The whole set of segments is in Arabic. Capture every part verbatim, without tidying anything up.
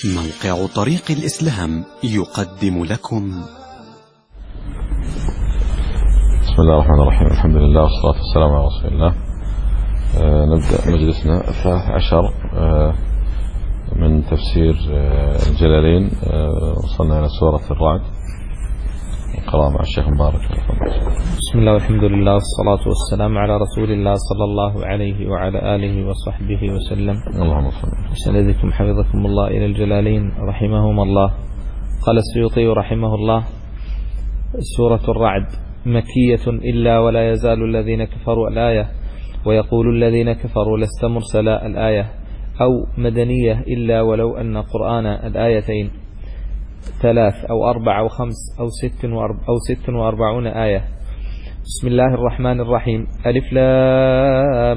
موقع طريق الإسلام يقدم لكم. بسم الله الرحمن الرحيم. الحمد لله والصلاة والسلام على رسول الله. آه نبدأ مجلسنا الثالث عشر آه من تفسير آه الجلالين. آه وصلنا إلى سورة الرعد. قراءة مع الشيخ مبارك. بسم الله والحمد لله والصلاة والسلام على رسول الله صلى الله عليه وعلى آله وصحبه وسلم. اللهم صل سندكم حفظكم الله إلى الجلالين رحمهما الله. قال السيوطي رحمه الله: سورة الرعد مكية إلا ولا يزال الذين كفروا الآية، ويقول الذين كفروا لست مرسلا الآية، أو مدنية إلا ولو أن قرآن الآيتين ثلاث أو أربع أو خمس أو ست وأربع أو ست وأربعون آية. بسم الله الرحمن الرحيم. ألف لام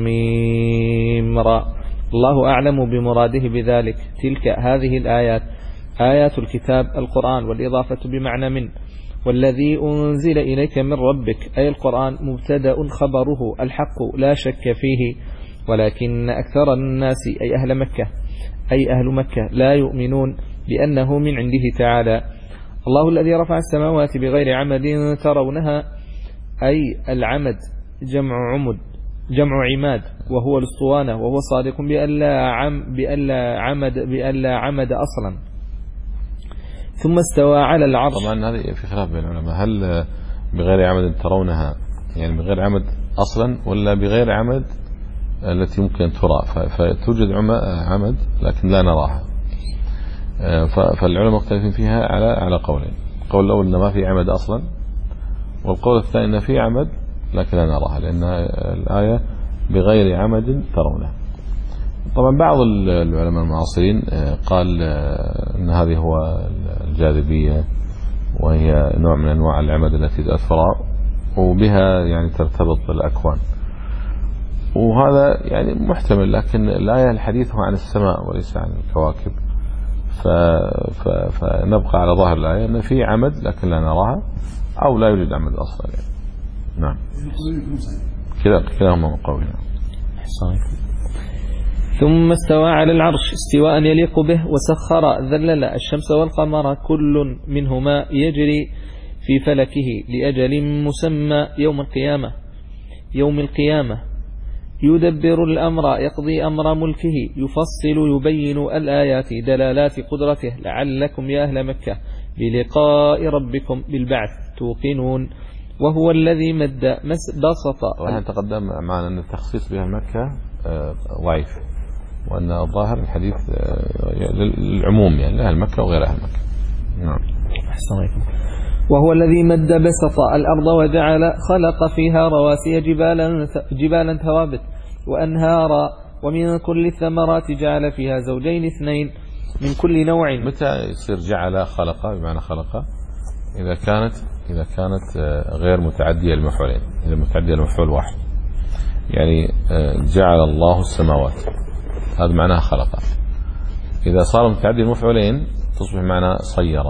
ميم را. الله أعلم بمراده بذلك. تلك هذه الآيات آيات الكتاب القرآن، والإضافة بمعنى من، والذي أنزل إليك من ربك أي القرآن مبتدأ خبره الحق لا شك فيه، ولكن أكثر الناس أي أهل مكة أي أهل مكة لا يؤمنون بأنه من عنده تعالى. الله الذي رفع السماوات بغير عمد ترونها، أي العمد جمع عمد جمع عماد، وهو الاسطوانة، وهو صادق بألا عم بألا عمد بألا عمد أصلا. ثم استوى على العرش. طبعا هذه في خلاف بين العلماء، هل بغير عمد ترونها يعني بغير عمد أصلا، ولا بغير عمد التي ممكن ترى؟ فتوجد عمد لكن لا نراها. فالعلماء مختلفين فيها على على قولين. القول الأول أن ما في عمد أصلا، والقول الثاني أن في عمد لكن لا نراها، لأن الآية بغير عمد ترونها. طبعا بعض العلماء المعاصرين قال أن هذه هو الجاذبية، وهي نوع من أنواع العمد التي تأثر وبها يعني ترتبط الأكوان، وهذا يعني محتمل. لكن الآية الحديث هو عن السماء وليس عن الكواكب، ف... ف... فنبقى على ظاهر الآية أن في عمد لكن لا نراها، أو لا يوجد عمد أصلا يعني. نعم كذا كلاهما مقاولين. ثم استوى على العرش استواء يليق به، وسخر ذلل الشمس والقمر كل منهما يجري في فلكه لأجل مسمى يوم القيامة يوم القيامة يدبر الأمر يقضي أمر ملكه، يفصل يبين الآيات دلالات قدرته، لعلكم يا أهل مكة بلقاء ربكم بالبعث توقنون. وهو الذي مد بسط. وهنا تقدم معنا أن التخصيص بها مكة ضعيف، وأن الظاهر الحديث للعموم يعني لأهل مكة وغير أهل مكة. نعم. أحسن عليكم. وهو الذي مد بسط الأرض وجعل خلق فيها رواسي جبالا جبالا ثوابت وأنهارا، ومن كل الثمرات جعل فيها زوجين اثنين من كل نوع. متى يصير جعل خلق بمعنى خلق؟ إذا كانت إذا كانت غير متعدية لمفعولين، إذا متعدية لمفعول واحد، يعني جعل الله السماوات، هذا معناها خلق. إذا صار متعدي لمفعولين تصبح معنى صير.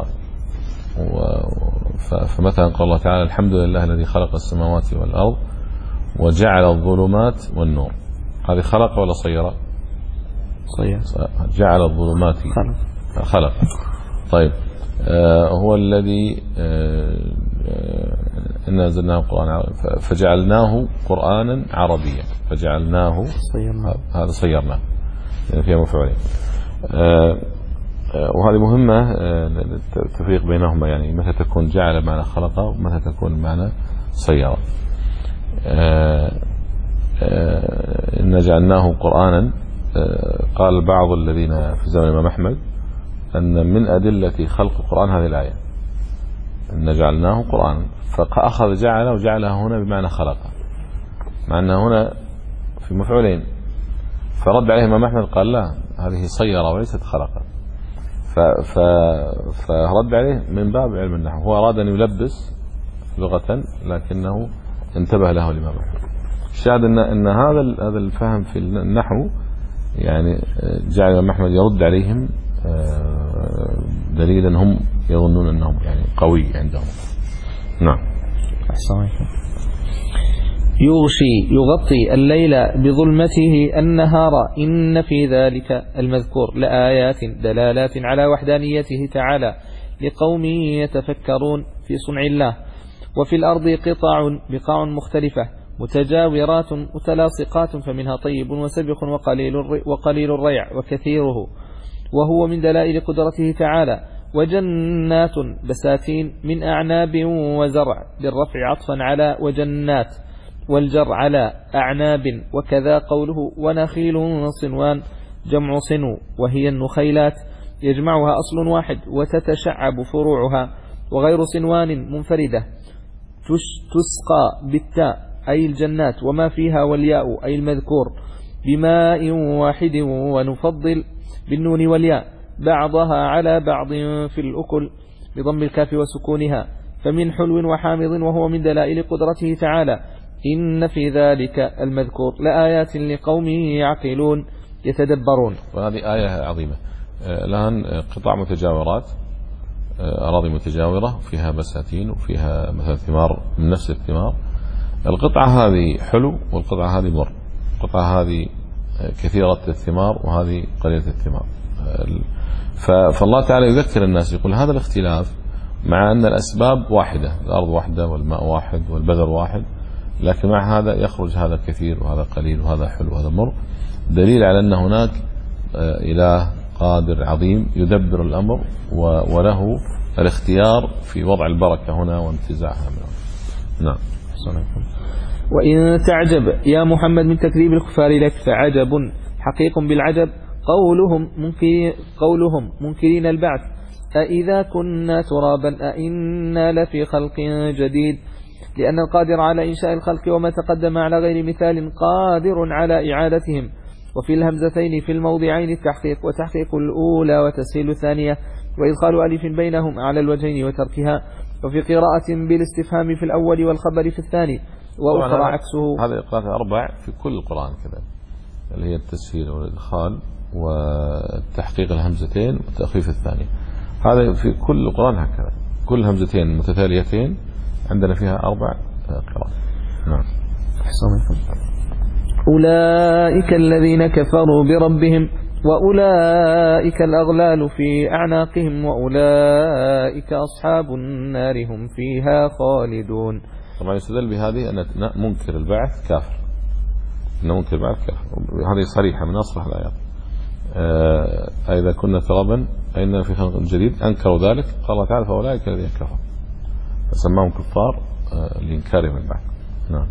فمثلا قال الله تعالى: الحمد لله الذي خلق السماوات والأرض وجعل الظلمات والنور. هذه خلق ولا صير؟ صير. جعل الظلمات خلق, خلق. طيب آه هو الذي آه إنا نزلناه قرآن فجعلناه قرآنا عربيا، فجعلناه صيرنا. هذا صيرناه يعني فيها مفعولين. آه وهذه مهمة التفريق بينهما، يعني متى تكون جعل معنى خلق ومتى تكون معنى صير. إن جعلناه قرآنا، قال بعض الذين في زمن الإمام أحمد أن من أدلة خلق القرآن هذه الآية، إن جعلناه قرآنا، فأخذ جعل وجعلها هنا بمعنى خلق، مع أنه هنا في مفعولين. فرد عليه الإمام أحمد قال لا، هذه صير وليست خلق. فرد عليه من باب علم النحو، هو أراد أن يلبس لغة لكنه انتبه له الإمام أحمد. الشاهد أن, أن هذا هذا الفهم في النحو يعني جعل الإمام أحمد يرد عليهم دليلا هم يظنون أنهم يعني قوي عندهم. نعم. أحسن. يغشي يغطي الليل بظلمته النهار إن في ذلك المذكور لآيات دلالات على وحدانيته تعالى لقوم يتفكرون في صنع الله. وفي الأرض قطع بقاع مختلفة متجاورات متلاصقات فمنها طيب وسبخ وقليل وقليل الريع وكثيره، وهو من دلائل قدرته تعالى. وجنات بساتين من أعناب وزرع بالرفع عطفا على وجنات والجر على أعناب، وكذا قوله ونخيل صنوان جمع صنو وهي النخيلات يجمعها أصل واحد وتتشعب فروعها، وغير صنوان منفردة تسقى بالتاء أي الجنات وما فيها والياء أي المذكور بماء واحد، ونفضل بالنون والياء بعضها على بعض في الأكل بضم الكاف وسكونها، فمن حلو وحامض، وهو من دلائل قدرته تعالى. إن في ذلك المذكور لآيات لقوم يعقلون يتدبرون. وهذه آية عظيمة. الآن قطع متجاورات، أراضي متجاورة فيها بساتين وفيها مثلا ثمار من نفس الثمار. القطعة هذه حلو والقطعة هذه مر، القطعة هذه كثيرة الثمار وهذه قليلة الثمار. فالله تعالى يذكر الناس يقول هذا الاختلاف مع أن الأسباب واحدة، الأرض واحدة والماء واحد والبذر واحد، لكن مع هذا يخرج هذا كثير وهذا قليل وهذا حلو وهذا مر، دليل على أن هناك إله قادر عظيم يدبر الأمر وله الاختيار في وضع البركة هنا وانتزاعها منه. نعم. وإن تعجب يا محمد من تكذيب الكفار لك فعجب حقيق بالعجب قولهم منكرين, قولهم منكرين البعث أإذا كنا ترابا أإنا لفي خلق جديد، لأن القادر على إنشاء الخلق وما تقدم على غير مثال قادر على إعادتهم. وفي الهمزتين في الموضعين التحقيق وتحقيق الأولى وتسهيل الثانية وإدخال ألف بينهم على الوجهين وتركها، وفي قراءة بالاستفهام في الأول والخبر في الثاني، وأخرى عكسه. هذه قراءة أربع في كل القرآن كذا، اللي هي التسهيل والإدخال وتحقيق الهمزتين وتخفيف الثانية. هذا في كل القرآن هكذا، كل همزتين متتاليتين عندنا فيها أربع قراءات. نعم. أولئك الذين كفروا بربهم وأولئك الأغلال في أعناقهم وأولئك أصحاب النار هم فيها خالدون. طبعا يستدل بهذه أن منكر البعث كافر، أن منكر البعث كافر، هذه صريحة من أصرح الآيات. أئذا كنا ترابا أئنا في خلق جديد أنكروا ذلك، قال الله تعالى فأولئك الذين كفروا، فسماهم كفار لإنكارهم البعث. نعم.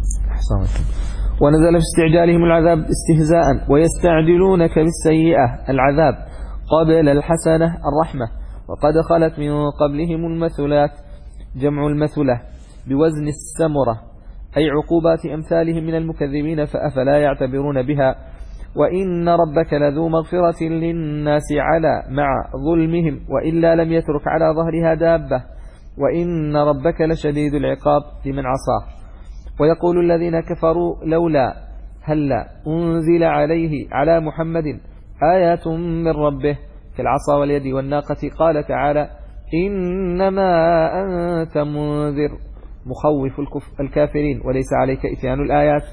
ونزل في استعجالهم العذاب استهزاء ويستعجلونك بالسيئة العذاب قبل الحسنة الرحمة، وقد خلت من قبلهم المثلات جمع المثلة بوزن السمرة أي عقوبات أمثالهم من المكذبين فأفلا يعتبرون بها. وإن ربك لذو مغفرة للناس على مع ظلمهم وإلا لم يترك على ظهرها دابة، وإن ربك لشديد العقاب لمن عصاه. ويقول الذين كفروا لولا هلا أنزل عليه على محمد آيات من ربه كالعصا واليد والناقة. قال تعالى إنما أنت منذر مخوف الكافرين وليس عليك إتيان الآيات.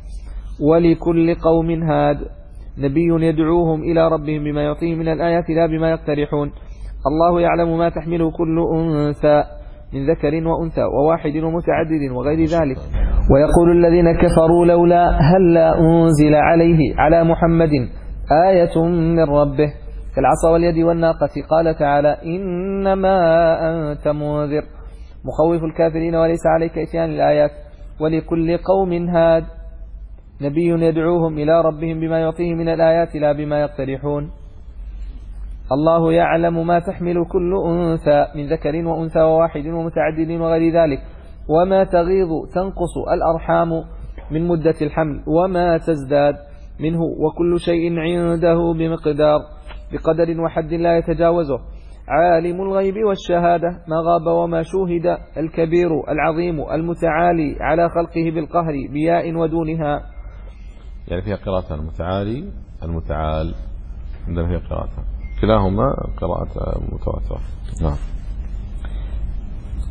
ولكل قوم هاد نبي يدعوهم إلى ربهم بما يعطيهم من الآيات لا بما يقترحون. الله يعلم ما تحمل كل أنثى من ذكر وأنثى وواحد ومتعدد وغير ذلك. ويقول الذين كفروا لولا هلا أنزل عليه على محمد آية من ربه كالعصا واليد والناقة. قال تعالى إنما أنت منذر مخوف الكافرين وليس عليك إتيان الآيات. ولكل قوم هاد نبي يدعوهم إلى ربهم بما يعطيهم من الآيات لا بما يقترحون. الله يعلم ما تحمل كل أنثى من ذكر وأنثى وواحد ومتعدد وغير ذلك، وما تغيظ تنقص الأرحام من مدة الحمل وما تزداد منه، وكل شيء عنده بمقدار بقدر وحد لا يتجاوزه. عالم الغيب والشهادة ما غاب وما شوهد الكبير العظيم المتعالي على خلقه بالقهر بياء ودونها. يعني فيها قراءة المتعالي المتعال، عندنا فيها قراءة كلاهما قراءة متواترة. نعم.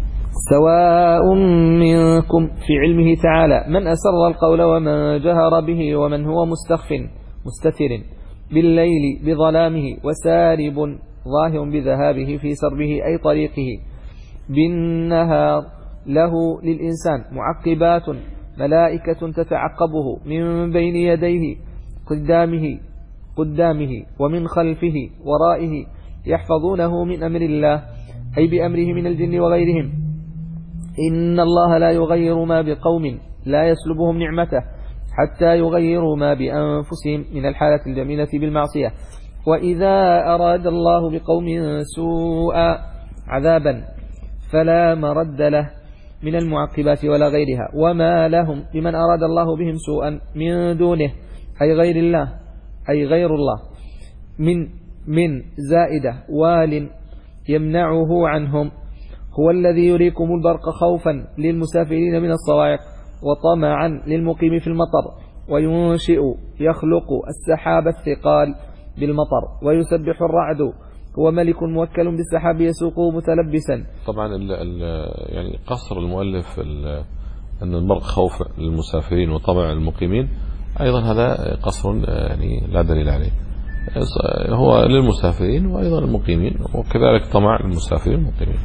سواء منكم في علمه تعالى من أسر القول ومن جهر به ومن هو مستخف مستتر بالليل بظلامه وسارب ظاهر بذهابه في سربه أي طريقه بالنهار له للإنسان معقبات ملائكة تتعقبه من بين يديه قدامه قدامه ومن خلفه ورائه يحفظونه من أمر الله أي بأمره من الجن وغيرهم. إن الله لا يغير ما بقوم لا يسلبهم نعمته حتى يغيروا ما بأنفسهم من الحالة الجميلة بالمعصية. وإذا أراد الله بقوم سوءا عذابا فلا مرد له من المعقبات ولا غيرها وما لهم لمن أراد الله بهم سوءا من دونه أي غير الله أي غير الله من من زائدة وال يمنعه عنهم. هو الذي يريكم البرق خوفا للمسافرين من الصواعق وطمعا للمقيم في المطر وينشئ يخلق السحاب الثقال بالمطر ويسبح الرعد هو ملك موكل بالسحاب يسوقه متلبسا. طبعا ال ال يعني قصر المؤلف أن البرق خوف للمسافرين وطمع المقيمين أيضا هذا قصر يعني لا دليل عليه، هو للمسافرين وأيضا المقيمين وكذلك طمع للمسافرين والمقيمين،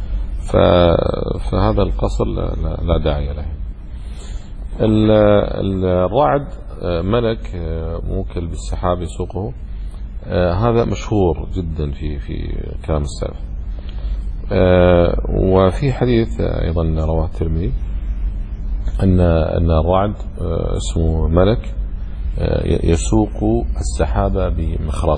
فهذا القصر لا داعي له. الرعد ملك موكل بالسحاب يسوقه، هذا مشهور جدا في في كلام السلف. وفي حديث أيضا رواه الترمذي أن أن الرعد اسمه ملك يسوق السحابة بمخراق،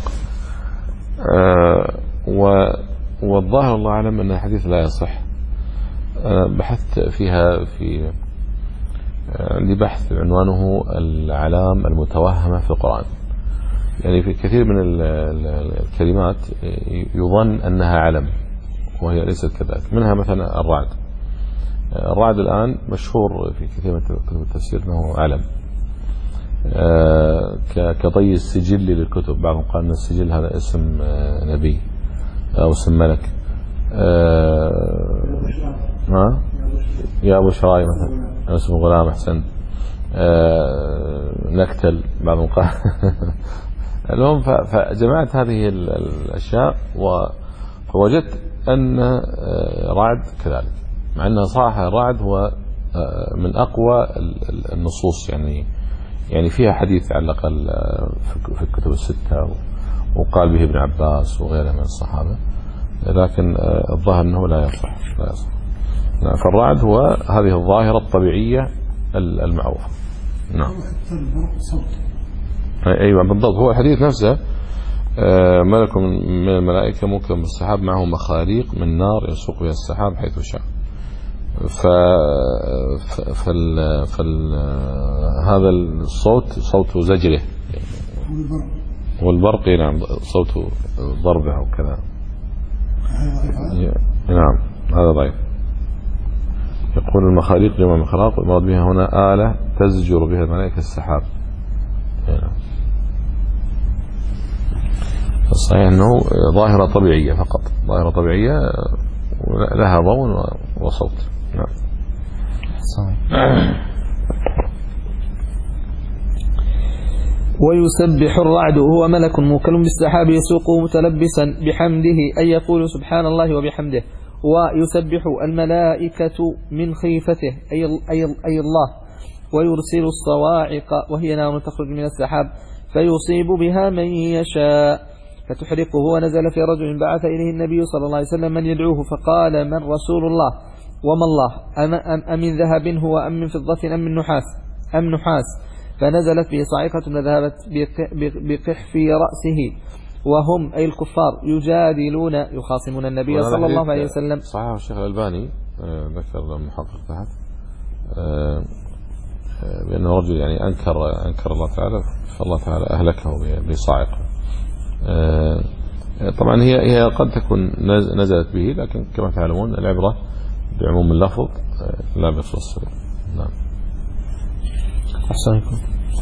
والظاهر الله أعلم أن الحديث لا يصح. بحثت فيها في لبحث عنوانه العلام المتوهمة في القرآن، يعني في كثير من الكلمات يظن أنها علم وهي ليست كذلك، منها مثلا الرعد. الرعد الآن مشهور في كثير من كتب التفسير أنه علم، كطي السجل للكتب، بعضهم قال أن السجل هذا اسم نبي أو اسم ملك. ها يا أبو شراي مثلا اسم غلام أحسن. نكتل بعضهم قال. المهم فجمعت هذه الأشياء فوجدت أن رعد كذلك، مع أنها صراحة الرعد هو من أقوى النصوص، يعني يعني فيها حديث على الأقل في الكتب الستة وقال به ابن عباس وغيره من الصحابة، لكن الظاهر أنه لا يصح لا يصح. فالرعد هو هذه الظاهرة الطبيعية المعروفة. نعم أيوة بالضبط، هو الحديث نفسه ملك من الملائكة موكل بالسحاب معه مخاريق من نار يسوق بها السحاب حيث شاء. ف فال فال هذا الصوت صوت زجره والبرق، نعم صوت ضربه وكذا. نعم هذا ضعيف. يقول المخاريق جمع مخراق، والمراد بها هنا آلة تزجر بها الملائكة السحاب. الصحيح أنه ظاهرة طبيعية فقط، ظاهرة طبيعية لها ضوء وصوت. نعم ويسبح الرعد هو ملك موكل بالسحاب يسوقه متلبسا بحمده أي يقول سبحان الله وبحمده. ويسبح الملائكة من خيفته أي, أي, أي الله، ويرسل الصواعق وهي نار تخرج من السحاب فيصيب بها من يشاء فتحرقه. ونزل في رجل بعث إليه النبي صلى الله عليه وسلم من يدعوه فقال من رسول الله وما الله أم من ذهب هو أم من فضة أم من نحاس أم نحاس فنزلت به صاعقة ذهبت بقحف رأسه وهم أي الكفار يجادلون يخاصمون النبي صلى الله عليه وسلم. صحيح الشيخ الألباني ذكر المحقق تحت بأنه رجل يعني أنكر أنكر الله تعالى فالله تعالى أهلكه بصاعقة. طبعا هي هي قد تكون نزلت به، لكن كما تعلمون العبرة بعموم اللفظ لا بخصوص. نعم أحسنكم.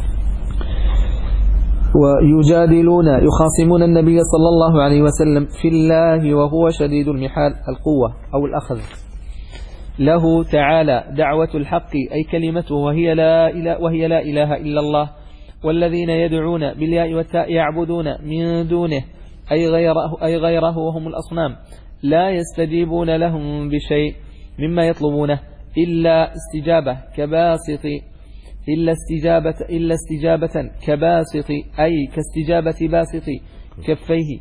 ويجادلون يخاصمون النبي صلى الله عليه وسلم في الله وهو شديد المحال القوة أو الأخذ. له تعالى دعوة الحق أي كلمته وهي لا إله, وهي لا إله إلا الله، والذين يدعون بالياء والتاء يعبدون من دونه أي غيره, أي غيره وهم الأصنام لا يستجيبون لهم بشيء مما يطلبونه إلا استجابة كباسط إلا استجابة إلا استجابة كباسط أي كاستجابة باسط كفيه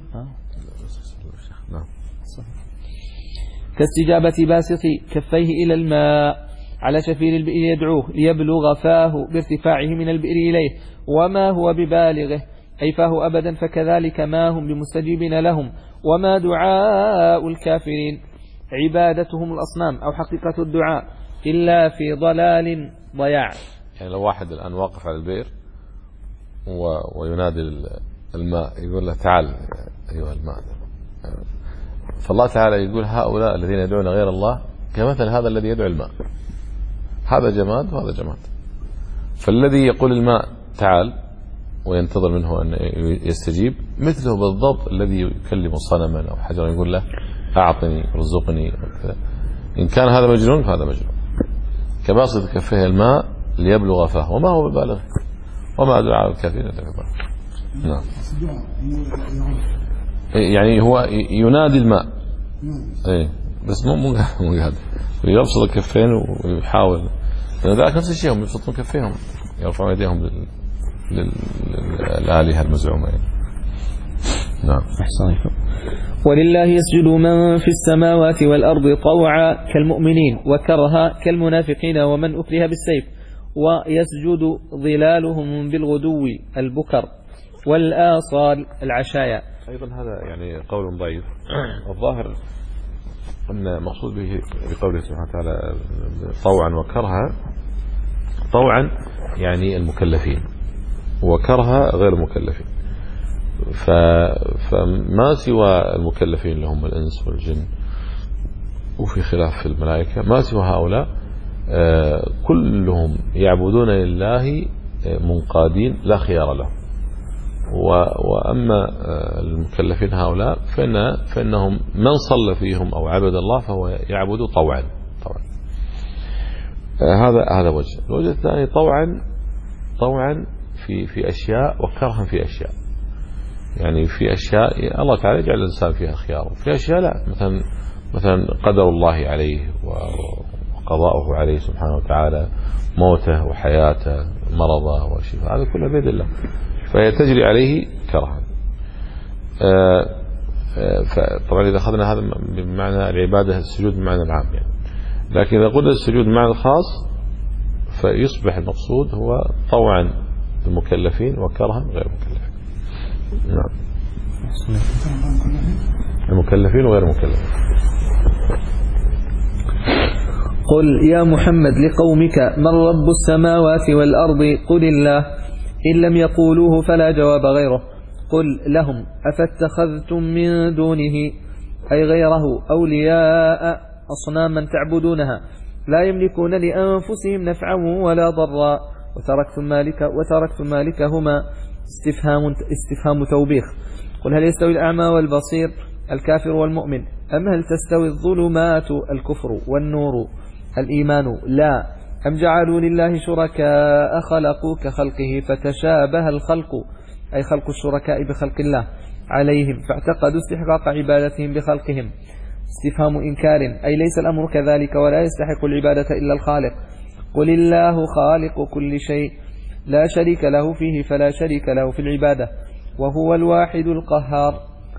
كاستجابة باسط كفيه إلى الماء على شفير البئر يدعوه ليبلغ فاه بارتفاعه من البئر إليه وما هو ببالغه أي فاه أبدا، فكذلك ما هم بمستجيبين لهم. وما دعاء الكافرين عبادتهم الأصنام أو حقيقة الدعاء إلا في ضلال ضياع. يعني لو واحد الآن واقف على البئر وينادي الماء يقول له تعال أيها الماء، فالله تعالى يقول هؤلاء الذين يدعون غير الله كمثل هذا الذي يدعو الماء، هذا جماد وهذا جماد. فالذي يقول الماء تعال وينتظر منه أن يستجيب مثله بالضبط الذي يكلم صنما أو حجرا يقول له أعطني رزقني. إن كان هذا مجنون فهذا مجنون. كباسط كفيه الماء ليبلغ فاه وما هو ببالغ وما دعاء الكافرين إلا في ضلال. نعم. يعني هو ينادي الماء ايه بس مو مو قاعد يبسط الكفين ويحاول، لأن ذلك نفس الشيء هم يبسطون كفيهم يرفعون يديهم للآلهة المزعومة. نعم. أحسن. ولله يسجد من في السماوات والأرض طوعا كالمؤمنين وكرها كالمنافقين ومن أكره بالسيف، ويسجد ظلالهم بالغدو البكر والآصال العشايا. أيضا هذا يعني قول ضعيف. الظاهر أن مقصود به بقوله سبحانه وتعالى طوعا وكرها، طوعا يعني المكلفين وكرها غير المكلفين، فما سوى المكلفين اللي هم الإنس والجن وفي خلاف في الملائكة، ما سوى هؤلاء كلهم يعبدون لله منقادين لا خيار لهم. وأما المكلفين هؤلاء فإن فإنهم من صلى فيهم أو عبد الله فهو يعبد طوعا. طوعا هذا هذا وجه. الوجه الثاني طوعا طوعا في في أشياء وكرها في أشياء. يعني في أشياء الله تعالى يجعل الإنسان فيها خيار، في أشياء لا، مثلا مثلا قدر الله عليه وقضاؤه عليه سبحانه وتعالى، موته وحياته مرضه وشفاء، هذا كله بيد الله فهي تجري عليه كرها. طبعا إذا أخذنا هذا بمعنى العبادة السجود بمعنى العام يعني، لكن إذا قلنا السجود بمعنى الخاص فيصبح المقصود هو طوعا المكلفين وكرها غير المكلفين. نعم. المكلفين وغير المكلفين. قل يا محمد لقومك من رب السماوات والأرض قل الله، إن لم يقولوه فلا جواب غيره. قل لهم أفاتخذتم من دونه أي غيره أولياء أصناما تعبدونها لا يملكون لأنفسهم نفعا ولا ضرا وتركتم مالك وتركتم مالكهما استفهام استفهام توبيخ. قل هل يستوي الأعمى والبصير الكافر والمؤمن أم هل تستوي الظلمات الكفر والنور الإيمان لا أم جعلوا لله شركاء خلقوا كخلقه فتشابه الخلق أي خلق الشركاء بخلق الله عليهم فاعتقدوا استحقاق عبادتهم بخلقهم استفهام إنكار أي ليس الأمر كذلك ولا يستحق العبادة إلا الخالق. قل الله خالق كل شيء لا شريك له فيه فلا شريك له في العبادة وهو الواحد القهار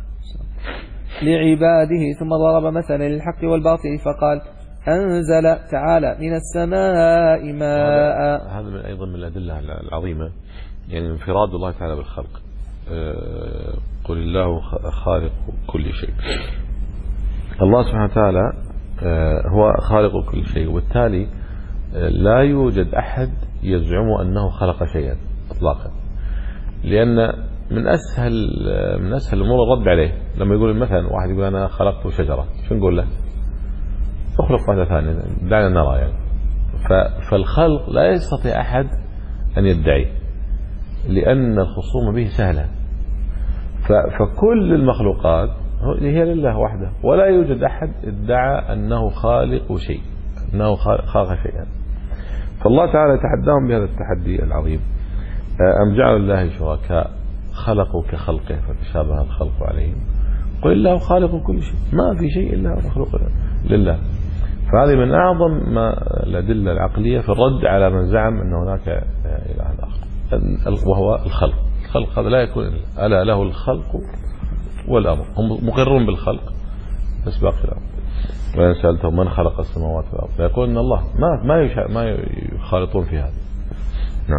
لعباده. ثم ضرب مثلا للحق والباطل فقال أنزل تعالى من السماء ماء. هذا من أيضا من الأدلة العظيمة يعني انفراد الله تعالى بالخلق. قل الله خالق كل شيء. الله سبحانه وتعالى هو خالق كل شيء، وبالتالي لا يوجد أحد يزعم أنه خلق شيئا إطلاقا، لأن من أسهل من أسهل الأمور الرد عليه. لما يقول مثلا واحد يقول أنا خلقت شجرة، شو نقول له؟ اخلق واحدة ثانية دعنا نرى يعني. فالخلق لا يستطيع أحد أن يدعي لأن الخصومة به سهلة. فكل المخلوقات هي لله وحده، ولا يوجد أحد ادعى أنه خالق شيء، أنه خلق شيئا. فالله تعالى يتحداهم بهذا التحدي العظيم. أم جعلوا الله شركاء خلقوا كخلقه فتشابه الخلق عليهم قل الله خالق كل شيء ما في شيء إلا مخلوق لله. فهذه من أعظم ما الأدلة العقلية في الرد على من زعم أن هناك إله آخر، وهو الخلق. الخلق هذا لا يكون ألا له الخلق والأمر، هم مقرون بالخلق بس باقي الأمر. وإن سألتهم من خلق السماوات والأرض فيقول أن الله ما ما ما يخالطون في هذا. نعم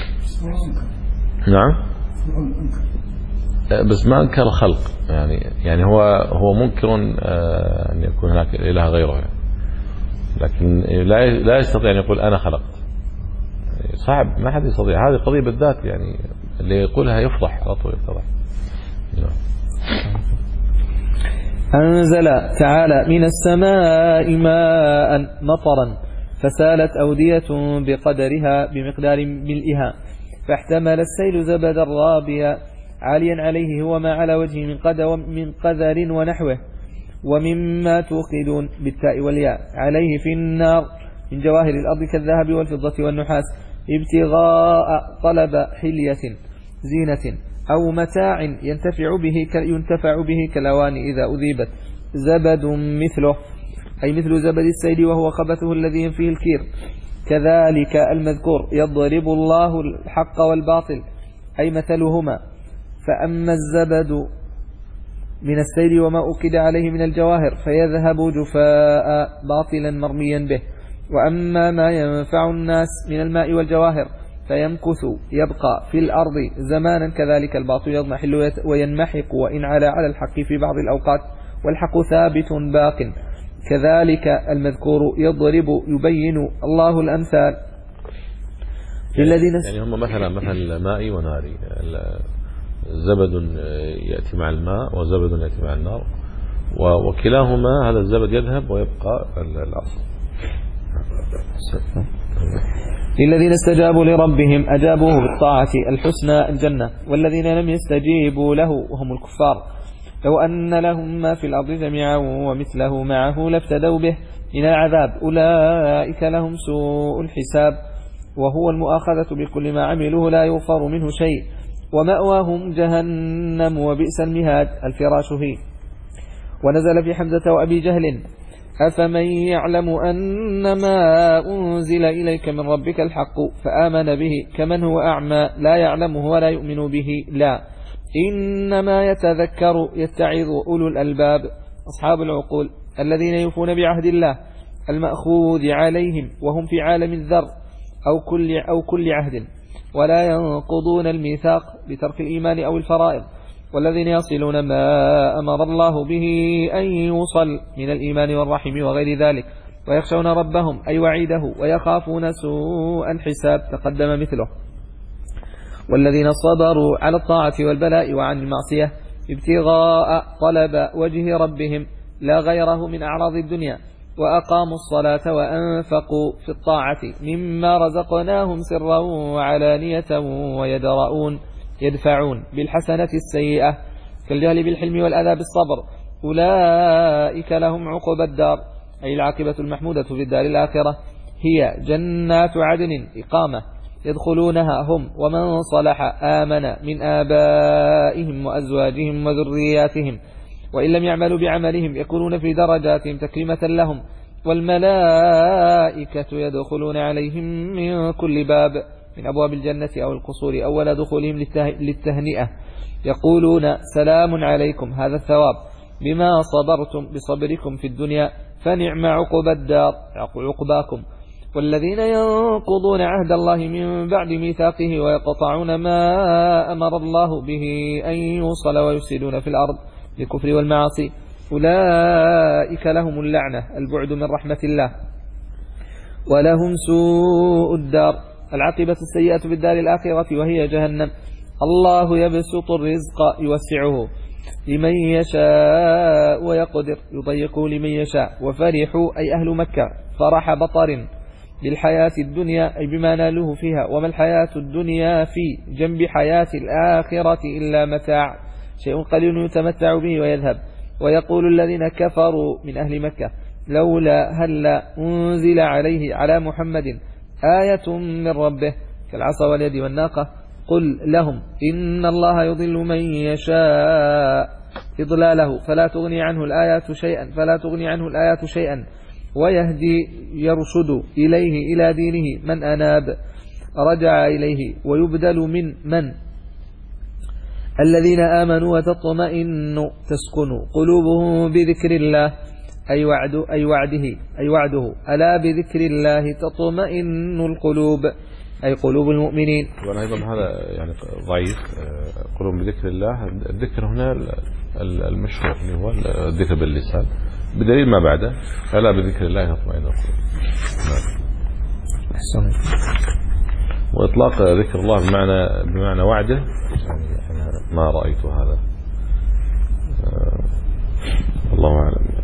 نعم بس ما انكر الخلق، يعني يعني هو هو منكر ان يكون هناك اله غيره يعني. لكن لا لا يستطيع ان يقول انا خلقت، صعب، ما حد يستطيع. هذه قضيه بالذات يعني اللي يقولها يفضح على طول يفضح. أنزل تعالى من السماء ماء مطرا فسالت أودية بقدرها بمقدار ملئها فاحتمل السيل زبدا رابيا عاليا عليه هو ما على وجهه من قدر من قذر ونحوه ومما توقدون بالتاء والياء عليه في النار من جواهر الأرض كالذهب والفضة والنحاس ابتغاء طلب حلية زينة أو متاع ينتفع به ينتفع به كالأواني إذا أذيبت زبد مثله أي مثل زبد السيل وهو خبثه الذي ينفيه الكير. كذلك المذكور يضرب الله الحق والباطل أي مثلهما. فأما الزبد من السيل وما أكد عليه من الجواهر فيذهب جفاء باطلا مرميا به، وأما ما ينفع الناس من الماء والجواهر فيمكث يبقى في الأرض زمانا. كذلك الباطل يضمحل وينمحق وإن على على الحق في بعض الأوقات والحق ثابت باق. كذلك المذكور يضرب يبين الله الأمثال للذين يعني هم مثلا مثل مائي وناري، زبد يأتي مع الماء وزبد يأتي مع النار وكلاهما هذا الزبد يذهب ويبقى الأصل. للذين استجابوا لربهم أجابوه بالطاعة الحسنى الجنة، والذين لم يستجيبوا له وهم الكفار لو أن لهم ما في الأرض جميعا ومثله معه لافتدوا به من العذاب أولئك لهم سوء الحساب وهو المؤاخذة بكل ما عملوه لا يغفر منه شيء ومأواهم جهنم وبئس المهاد الفراش هي. ونزل في حمزة وأبي جهل أفمن يعلم أن ما أنزل إليك من ربك الحق فآمن به كمن هو أعمى لا يعلمه ولا يؤمن به لا إنما يتذكر يتعظ أولو الألباب أصحاب العقول الذين يوفون بعهد الله المأخوذ عليهم وهم في عالم الذر أو كل, أو كل عهد ولا ينقضون الميثاق بترك الإيمان أو الفرائض والذين يصلون ما أمر الله به أن يوصل من الإيمان والرحم وغير ذلك ويخشون ربهم أي وعيده ويخافون سوء الحساب تقدم مثله. والذين صبروا على الطاعة والبلاء وعن المعصية ابتغاء طلب وجه ربهم لا غيره من أعراض الدنيا وأقاموا الصلاة وأنفقوا في الطاعة مما رزقناهم سرا وعلانية ويدرؤون يدفعون بالحسنة السيئة كالجهل بالحلم والأذى بالصبر أولئك لهم عقبى الدار أي العاقبة المحمودة في الدار الآخرة هي جنات عدن إقامة يدخلونها هم ومن صلح آمن من آبائهم وأزواجهم وذرياتهم وإن لم يعملوا بعملهم يكونون في درجاتهم تكريمة لهم والملائكة يدخلون عليهم من كل باب من أبواب الجنة أو القصور أول دخولهم للتهنئة يقولون سلام عليكم هذا الثواب بما صبرتم بصبركم في الدنيا فنعم عقبى الدار عقباكم. والذين ينقضون عهد الله من بعد ميثاقه ويقطعون ما أمر الله به أن يوصل ويفسدون في الأرض بالكفر والمعاصي أولئك لهم اللعنة البعد من رحمة الله ولهم سوء الدار العاقبة السيئة في الدار الآخرة وهي جهنم. الله يبسط الرزق يوسعه لمن يشاء ويقدر يضيق لمن يشاء وفرحوا أي أهل مكة فرح بطر بالحياة الدنيا أي بما نالوه فيها وما الحياة الدنيا في جنب حياة الآخرة إلا متاع شيء قليل يتمتع به ويذهب. ويقول الذين كفروا من أهل مكة لولا هلا أنزل عليه على محمد آية من ربه كالعصا واليد والناقة قل لهم إن الله يضل من يشاء إضلاله فلا تغني عنه الآيات شيئا فلا تغني عنه الآيات شيئا ويهدي يرشد إليه إلى دينه من أناب رجع إليه ويبدل من من الذين آمنوا وتطمئن تسكن قلوبهم بذكر الله أي وعد أي وعده أي وعده ألا بذكر الله تطمئن القلوب أي قلوب المؤمنين. وأنا أيضا هذا يعني ضعيف قلوب بذكر الله. الذكر هنا المشروع اللي هو الذكر باللسان بدليل ما بعده ألا بذكر الله تطمئن القلوب. وإطلاق ذكر الله بمعنى بمعنى وعده يعني ما رأيت هذا الله أعلم.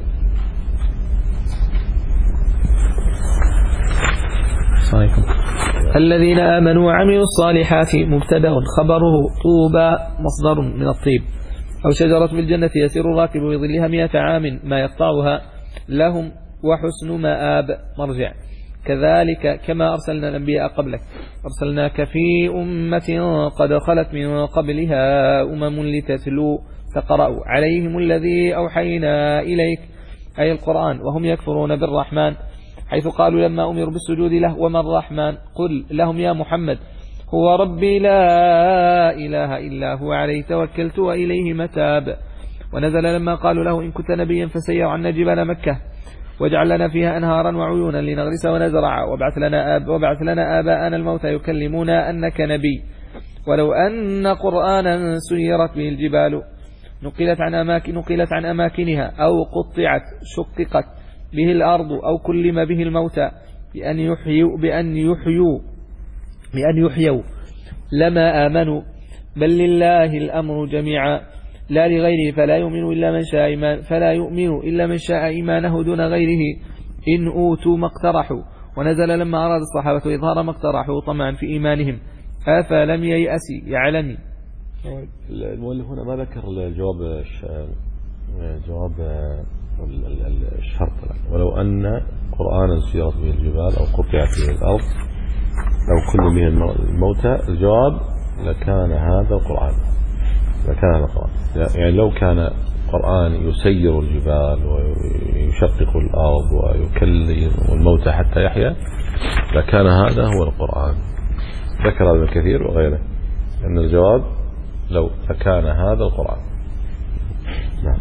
عليكم. الذين آمنوا وعملوا الصالحات مبتدأ خبره طوبى مصدر من الطيب أو شجرة في الجنة يسير الراكب بظلها مئة عام ما يقطعها لهم وحسن مآب مرجع. كذلك كما أرسلنا الأنبياء قبلك أرسلناك في أمة قد خلت من قبلها أمم لتتلو تقرأ عليهم الذي أوحينا إليك أي القرآن وهم يكفرون بالرحمن حيث قالوا لما أمروا بالسجود له وما الرحمن قل لهم يا محمد هو ربي لا إله إلا هو عليه توكلت وإليه متاب. ونزل لما قالوا له إن كنت نبيا فسير عنا جبال مكة واجعل لنا فيها أنهارا وعيونا لنغرس ونزرع وابعث لنا, آب وابعث لنا آباءنا الموتى يكلمونا أنك نبي ولو أن قرآنا سيرت به الجبال نقلت عن أماكن نقلت عن أماكنها أو قطعت شققت به الأرض أو كلم به الموتى بأن يحيوا بأن يحيوا بأن يحيوا لما آمنوا بل لله الأمر جميعا لا لغيره فلا يؤمن إلا من شاء إيمان فلا يؤمن إلا من شاء إيمانه دون غيره إن أوتوا ما اقترحوا. ونزل لما أراد الصحابة إظهار ما اقترحوا طمعا في إيمانهم أفلم ييأسي يعلمي. المؤلف هنا ما ذكر الجواب جواب الشرط ولو أن قرآنا سيرت به الجبال أو قطعت به الأرض أو كل به الموتى الجواب لكان هذا القرآن لكان هذا القرآن يعني لو كان قرآن يسير الجبال ويشقق الأرض ويكلم الموتى حتى يحيا لكان هذا هو القرآن. ذكر هذا الكثير وغيره أن الجواب لو لكان هذا القرآن. نعم.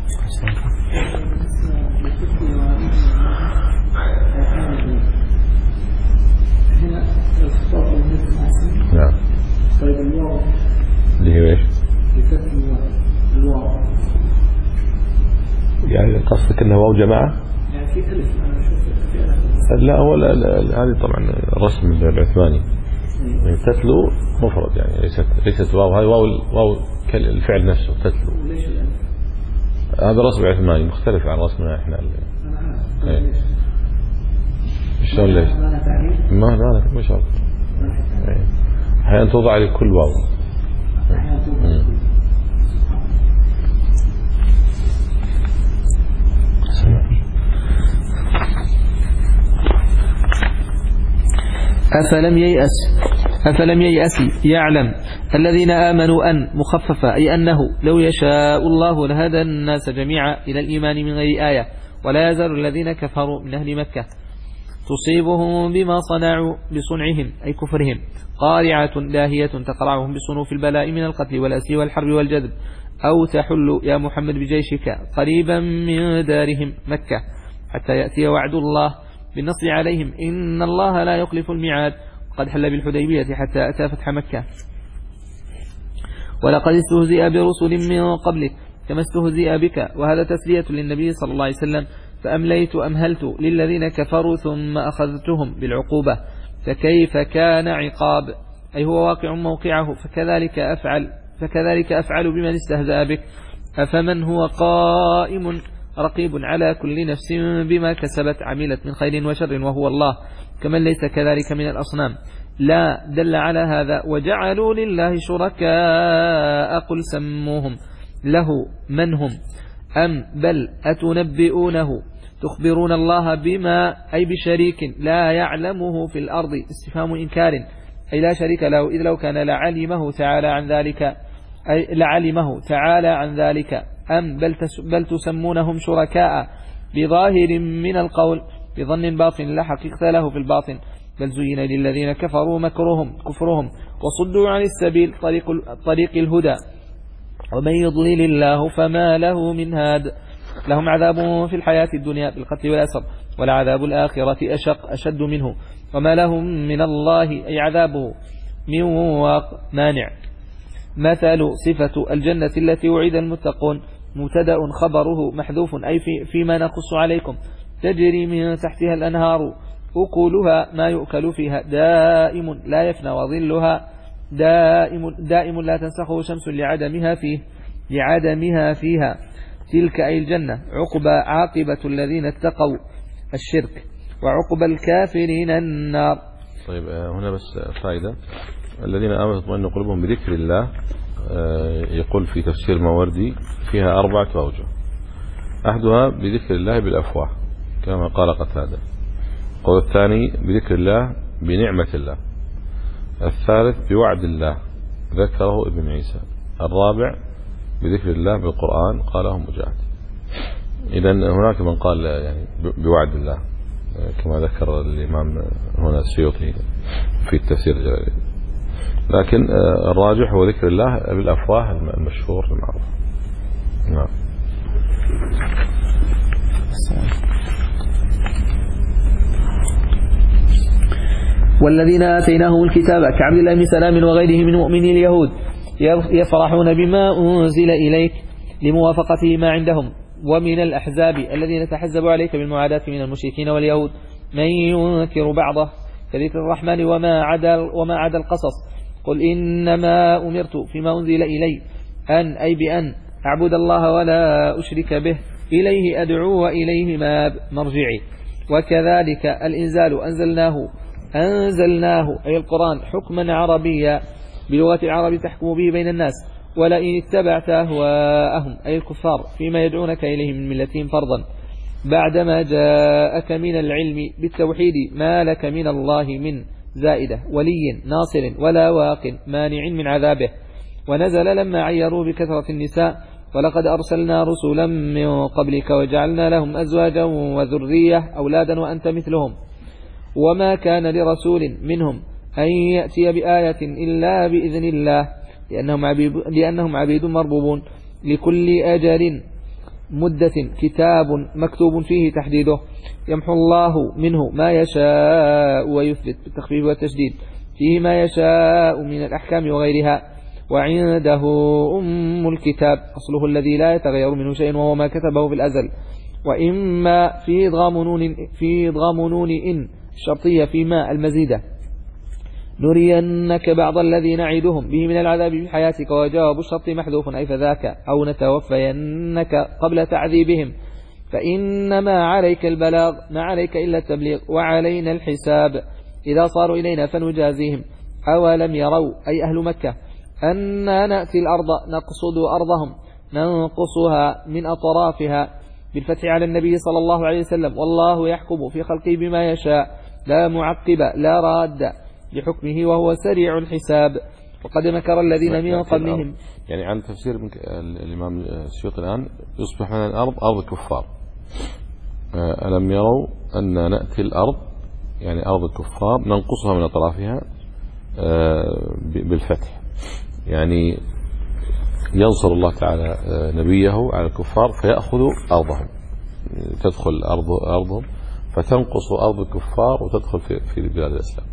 نعم. طيب الواو اللي هي ايش؟ الواو يعني قصدك انه واو جماعة؟ يعني في ألف أنا أشوف لا هو هذه طبعا الرسم العثماني يعني تتلو مفرد يعني ليست ليست واو هاي واو واو الفعل نفسه تتلو. ليش الألف؟ هذا رسم عثماني مختلف عن رسمنا احنا اللي ايه شلون ليش؟ ما لا ما شاء الله احيانا توضع لكل واو. أفلم ييأس أفلم ييأس يعلم الذين آمنوا أن مخففة أي أنه لو يشاء الله لهدى الناس جميعا إلى الإيمان من غير آية ولا يزال الذين كفروا من أهل مكة تصيبهم بما صنعوا بصنعهم أي كفرهم قارعة لاهية تقرعهم بصنوف البلاء من القتل والأسر والحرب والجذب أو تحل يا محمد بجيشك قريبا من دارهم مكة حتى يأتي وعد الله بالنصر عليهم إن الله لا يخلف الميعاد قد حل بالحديبية حتى أتى فتح مكة. ولقد استهزئ برسل من قبلك كما استهزئ بك وهذا تسلية للنبي صلى الله عليه وسلم فأمليت أمهلت للذين كفروا ثم أخذتهم بالعقوبة فكيف كان عقاب أي هو واقع موقعه فكذلك أفعل فكذلك أفعل بمن استهزأ بك أفمن هو قائم رقيب على كل نفس بما كسبت عملت من خير وشر وهو الله كمن ليس كذلك من الأصنام لا دل على هذا وجعلوا لله شركاء قل سموهم له من هم أم بل أتنبئونه تخبرون الله بما أي بشريك لا يعلمه في الأرض استفهام إنكار أي لا شريك له إذ لو كان لعلمه تعالى عن ذلك أي لعلمه تعالى عن ذلك أم بل, بل تسمونهم شركاء بظاهر من القول بظن باطن لا حقيقة له في الباطن بل زين للذين كفروا مكرهم كفرهم وصدوا عن السبيل طريق, طريق الهدى ومن يضلل الله فما له من هاد لهم عذاب في الحياة الدنيا بالقتل والأسر والعذاب الآخرة أشق أشد منه وما لهم من الله أي عذابه من واق مانع مثل صفة الجنة التي وعد المتقون مبتدأ خبره محذوف أي في فيما نقص عليكم تجري من تحتها الأنهار أكلها ما يؤكل فيها دائم لا يفنى وظلها دائم, دائم لا تنسخه شمس لعدمها فيه لعدمها فيها تلك أي الجنة عقبى عاقبة الذين اتقوا الشرك وعقبى الكافرين النار. طيب هنا بس فائدة الذين آمنوا تطمئن قلوبهم بذكر الله يقول في تفسير ماوردي فيها أربعة أوجه أحدها بذكر الله بالأفواه كما قال قتادة القول الثاني بذكر الله بنعمة الله الثالث بوعد الله ذكره ابن عيسى الرابع بذكر الله بالقرآن قاله مجاهد. إذن هناك من قال يعني بوعد الله كما ذكر الإمام هنا السيوطي في التفسير الجلالي لكن الراجح هو ذكر الله بالأفواه المشهور المعروف. نعم. والذين آتيناهم الكتاب كعبد الله بن سلام وغيره من مؤمني اليهود يفرحون بما أنزل إليك لموافقته ما عندهم ومن الأحزاب الذين تحزبوا عليك بالمعاداة من المشركين واليهود من ينكر بعضه كذكر الرحمن وما عدا وما عدا القصص قل إنما أمرت فيما أنزل إلي أن أي بأن أعبد الله ولا أشرك به إليه أدعو وإليه ما مرجعي وكذلك الإنزال أنزلناه أنزلناه أي القرآن حكما عربيا بلغة العرب تحكم به بين الناس ولئن اتبعت أهواءهم أي الكفار فيما يدعونك إليه من ملتهم فرضا بعدما جاءك من العلم بالتوحيد ما لك من الله من زائدة ولي ناصر ولا واق مانع من عذابه. ونزل لما عيروا بكثرة النساء ولقد أرسلنا رسولا من قبلك وجعلنا لهم أزواجا وذرية أولادا وأنت مثلهم وما كان لرسول منهم أن يأتي بآية إلا بإذن الله لأنهم عبيد, لأنهم عبيد مربوبون لكل أجل مدة كتاب مكتوب فيه تحديده يمحو الله منه ما يشاء ويثبت بالتخفيف والتشديد فيه ما يشاء من الأحكام وغيرها وعنده أم الكتاب أصله الذي لا يتغير منه شيء وهو ما كتبه في الأزل وإما في إدغام نون في إدغام نون إن الشرطية فيما المزيدة نرينك بعض الذي نعدهم به من العذاب في حياتك وجواب الشرط محذوف أي فذاك أو نتوفينك قبل تعذيبهم فإنما عليك البلاغ ما عليك إلا التبليغ وعلينا الحساب إذا صاروا إلينا فنجازيهم أولم يروا أي أهل مكة أننا نأتي الأرض نقصد أرضهم ننقصها من أطرافها بالفتح على النبي صلى الله عليه وسلم والله يحكم في خلقه بما يشاء لا معقب لا راد لحكمه وهو سريع الحساب وقد مكر الذين من قبلهم. يعني عن تفسير الإمام السيوطي الآن يصبح من الأرض أرض الكفار ألم يروا أن نأتي الأرض يعني أرض الكفار ننقصها من أطرافها بالفتح يعني ينصر الله تعالى نبيه على الكفار فيأخذ أرضهم تدخل أرض أرضهم فتنقص أرض الكفار وتدخل في في بلاد الإسلام.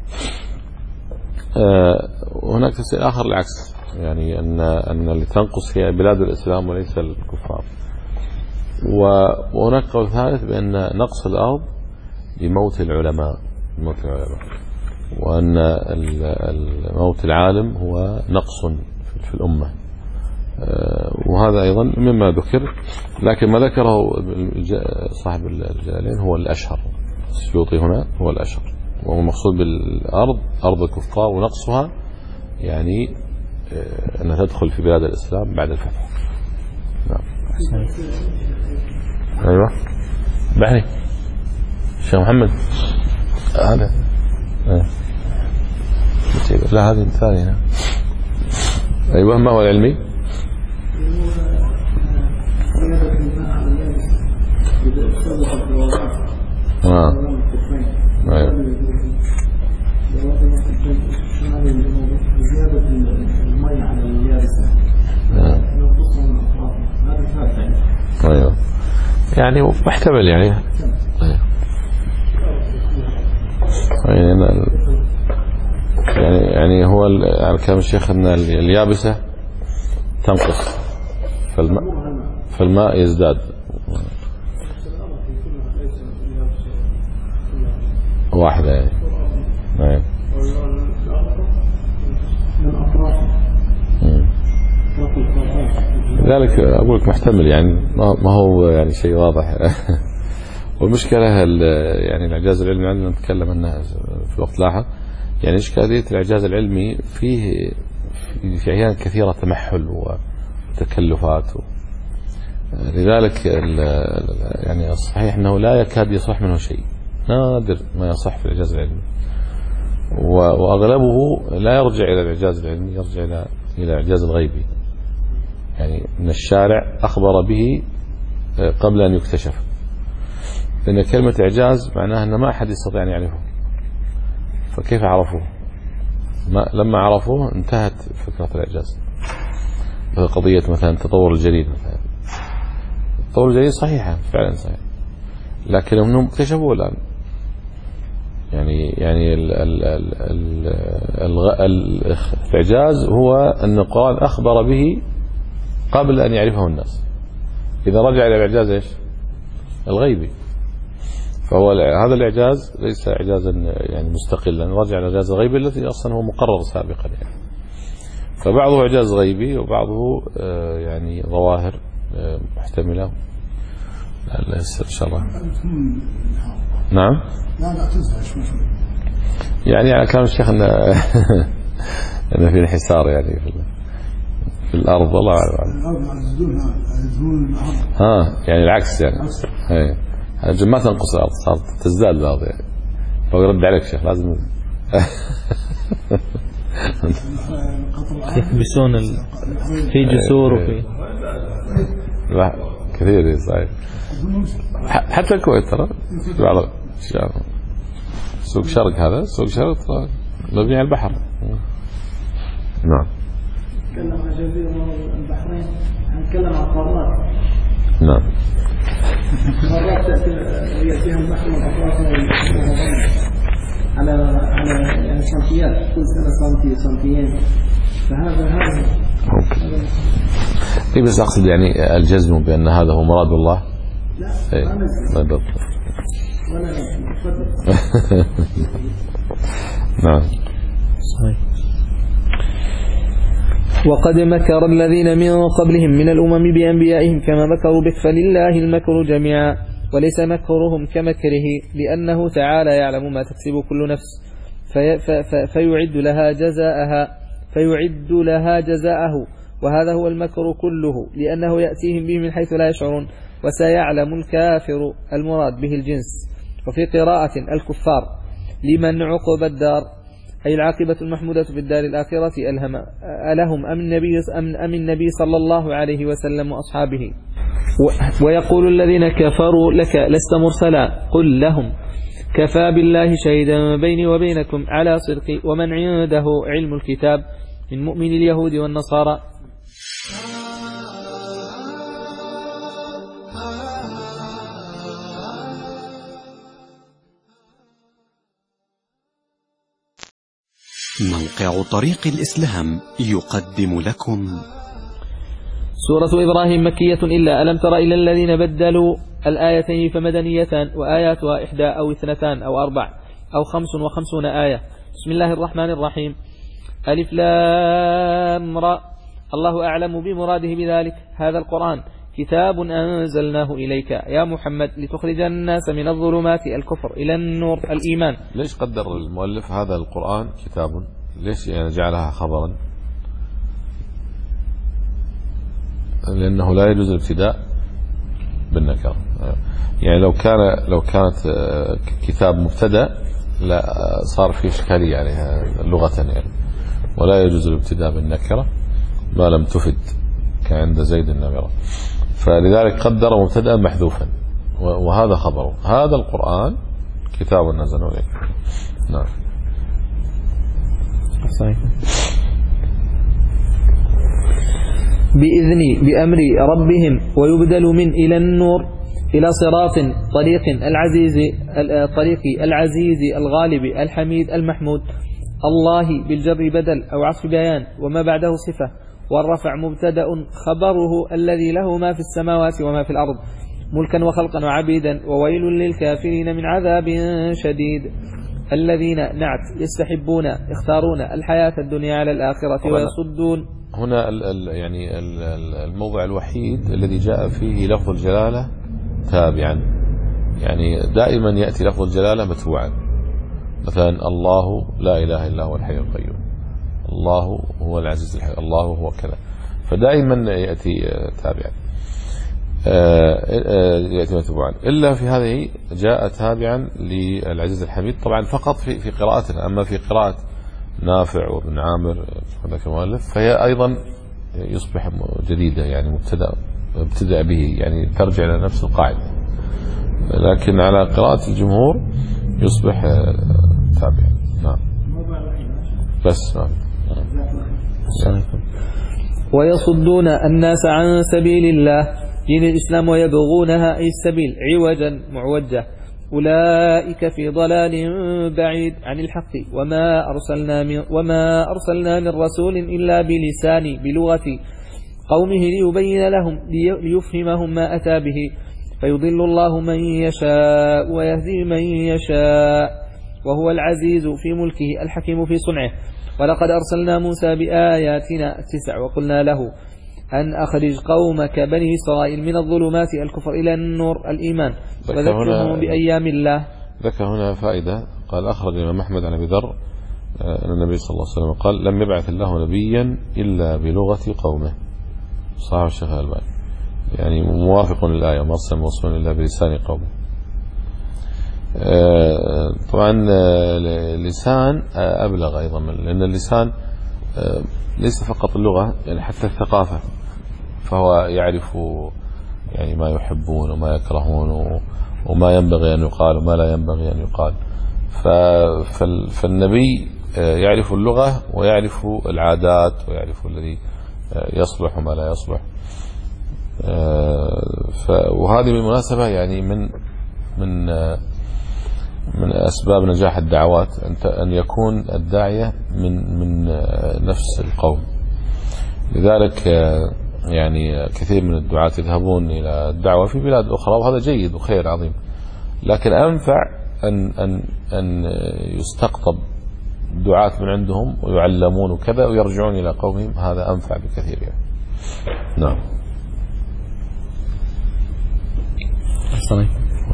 هناك تفسير آخر العكس يعني أن أن اللي تنقص هي بلاد الإسلام وليس الكفار. وهناك قول ثالث بأن نقص الأرض لموت العلماء موت العلماء وأن الموت العالم هو نقص في الأمة وهذا أيضا مما ذكر لكن ما ذكره صاحب الجلالين هو الأشهر السيوطي هنا هو الأشهر وهو المقصود بالأرض أرض الكفار ونقصها يعني أنها تدخل في بلاد الإسلام بعد الفتح. نعم. أيوة بحري شيخ محمد هذا آه. لا هذه الثانية. أيوة ما هو العلمي؟ آه. أيوة. أيوة. يعني محتمل يعني. يعني يعني يعني هو على كلام الشيخ أن اليابسة تنقص فالماء فالماء يزداد. واحدة يعني. نعم. لذلك أقول لك محتمل يعني ما هو يعني شيء واضح. والمشكلة يعني الإعجاز العلمي عندنا نتكلم عنها في وقت لاحق. يعني إشكالية الإعجاز العلمي فيه في أحيان كثيرة تمحل وتكلفات و... لذلك يعني الصحيح أنه لا يكاد يصح منه شيء، نادر ما يصح في الإعجاز العلمي، وأغلبه لا يرجع إلى الإعجاز العلمي، يرجع إلى إلى الإعجاز الغيبي، يعني أن الشارع أخبر به قبل أن يكتشف. لأن كلمة إعجاز معناها أن ما أحد يستطيع أن يعرفه، فكيف عرفوه؟ ما لما عرفوه انتهت فكرة الإعجاز. قضية مثلا تطور الجليد مثلا، تطور الجليد صحيحة فعلا صحيح، لكن هم اكتشفوا الآن. يعني يعني ال ال ال ال ال الإعجاز هو أن القرآن أخبر به قبل أن يعرفه الناس. إذا رجع إلى الإعجاز إيش؟ الغيبي. فهو هذا الإعجاز ليس إعجازا يعني مستقلا، رجع إلى الإعجاز الغيبي الذي أصلا هو مقرر سابقا يعني. فبعضه إعجاز غيبي وبعضه يعني ظواهر محتملة. لا يسر إن شاء الله. نعم. لا لا تنسى. يعني على كلام الشيخ أن أن في انحسار يعني في, في الأرض، والله أعلم. ها يعني العكس يعني. هي ما تنقص الأرض، صارت تزداد الأرض يعني. فيرد عليك شيخ لازم. يكبسون ال... في جسور وفي لا كثير صحيح. حتى الكويت ترى بعض سوق شرق، هذا سوق شرق مبني على البحر. نعم. نتكلم عن جزيرة البحرين، نتكلم عن قارات. نعم. قارات يأتيها البحر والأطراف على على يعني سنتيات، كل سنة سنتي سنتيين، فهذا هذا. إيه بس أقصد يعني الجزم بأن هذا هو مراد الله. لا إيه. ما نزل. ما ولا تفضل. نعم. صحيح. وقد مكر الذين من قبلهم من الأمم بأنبيائهم كما مكروا بك، فلله المكر جميعا وليس مكرهم كمكره، لأنه تعالى يعلم ما تكسب كل نفس في في فيعد لها جزاءها فيعد لها جزاءه، وهذا هو المكر كله، لأنه يأتيهم به من حيث لا يشعرون. وسيعلم الكافر المراد به الجنس. وفي قراءة الكفار لمن عقب الدار، أي العاقبة المحمودة في الدار الآخرة، ألهم ألهم أم النبي, أم النبي صلى الله عليه وسلم وأصحابه. ويقول الذين كفروا لك لست مرسلا، قل لهم كفى بالله شهيدا بيني وبينكم على صدقي ومن عنده علم الكتاب من مؤمن اليهود والنصارى. موقع طريق الإسلام يقدم لكم سورة إبراهيم مكية إلا ألم تر إلى الذين بدلوا الآيتين فمدنيتان وآياتها إحدى أو اثنتان أو أربع أو خمس وخمسون آية. بسم الله الرحمن الرحيم. ألف لام را. الله أعلم بمراده بذلك. هذا القرآن كتاب أنزلناه إليك يا محمد لتخرج الناس من الظلمات الكفر إلى النور الإيمان. ليش قدر المؤلف هذا القرآن كتاب؟ ليش يعني جعلها خبرا؟ لأنه لا يجوز الابتداء بالنكرة. يعني لو كان لو كانت كتاب مبتدأ لا صار في إشكالية عليها لغة يعني، ولا يجوز الابتداء بالنكرة ما لم تفد كعند زيد النمرة، فلذلك قدر مبتدأ محذوفا وهذا خبره. هذا القرآن كتاب نزل عليك. نعم. صحيح. بإذن بأمر ربهم ويبدل من إلى النور إلى صراط طريق العزيز طريق العزيز الغالب الحميد المحمود. الله بالجر بدل أو عطف بيان وما بعده صفة، والرفع مبتدأ خبره الذي له ما في السماوات وما في الأرض ملكا وخلقا وعبيدا. وويل للكافرين من عذاب شديد. الذين نعت يستحبون يختارون الحياة الدنيا على الآخرة ويصدون. هنا ال ال يعني ال الموضع الوحيد الذي جاء فيه لفظ الجلالة تابعا، يعني دائما يأتي لفظ الجلالة متبوعا، مثلا الله لا إله إلا هو الحي القيوم، الله هو العزيز الحكيم، الله هو كذا، فدائما يأتي تابعا يأتي متبوعا. إلا في هذه جاء تابعا للعزيز الحميد طبعا فقط في في قراءتنا. أما في قراءة نافع وابن عامر هذاك المؤلف فهي أيضا يصبح جديدة، يعني مبتدأ ابتدأ به، يعني ترجع إلى نفس القاعدة، لكن على قراءة الجمهور يصبح تابعا. نعم. بس نعم. ويصدون الناس عن سبيل الله دين الإسلام ويبغونها أي السبيل عوجا معوجة. أولئك في ضلال بعيد عن الحق. وما أرسلنا من, وما أرسلنا من رسول إلا بلسان بلغة قومه ليبين لهم ليفهمهم ما أتى به. فيضل الله من يشاء ويهدي من يشاء وهو العزيز في ملكه الحكيم في صنعه. ولقد أرسلنا موسى بآياتنا التسع وقلنا له أن أخرج قومك بني إسرائيل من الظلمات الكفر إلى النور الإيمان وذكرهم بأيام الله. ذكر هنا فائدة، قال أخرج الإمام أحمد عن أبي ذر أن النبي صلى الله عليه وسلم قال لم يبعث الله نبيا إلا بلغة قومه. صحيح الشيخ الألباني، يعني موافق للآية وما أرسل رسولا إلا بلسان قومه. طبعا لسان أبلغ أيضا، لأن اللسان ليس فقط اللغة، يعني حتى الثقافة، فهو يعرف يعني ما يحبون وما يكرهون وما ينبغي أن يقال وما لا ينبغي أن يقال. فالنبي يعرف اللغة ويعرف العادات ويعرف الذي يصلح وما لا يصلح. وهذه بالمناسبة يعني من من من أسباب نجاح الدعوات أن يكون الداعية من من نفس القوم. لذلك يعني كثير من الدعاة يذهبون إلى الدعوة في بلاد أخرى، وهذا جيد وخير عظيم، لكن أنفع أن أن أن يستقطب دعاة من عندهم ويعلمون وكذا ويرجعون إلى قومهم، هذا أنفع بكثير يعني. نعم. صحيح.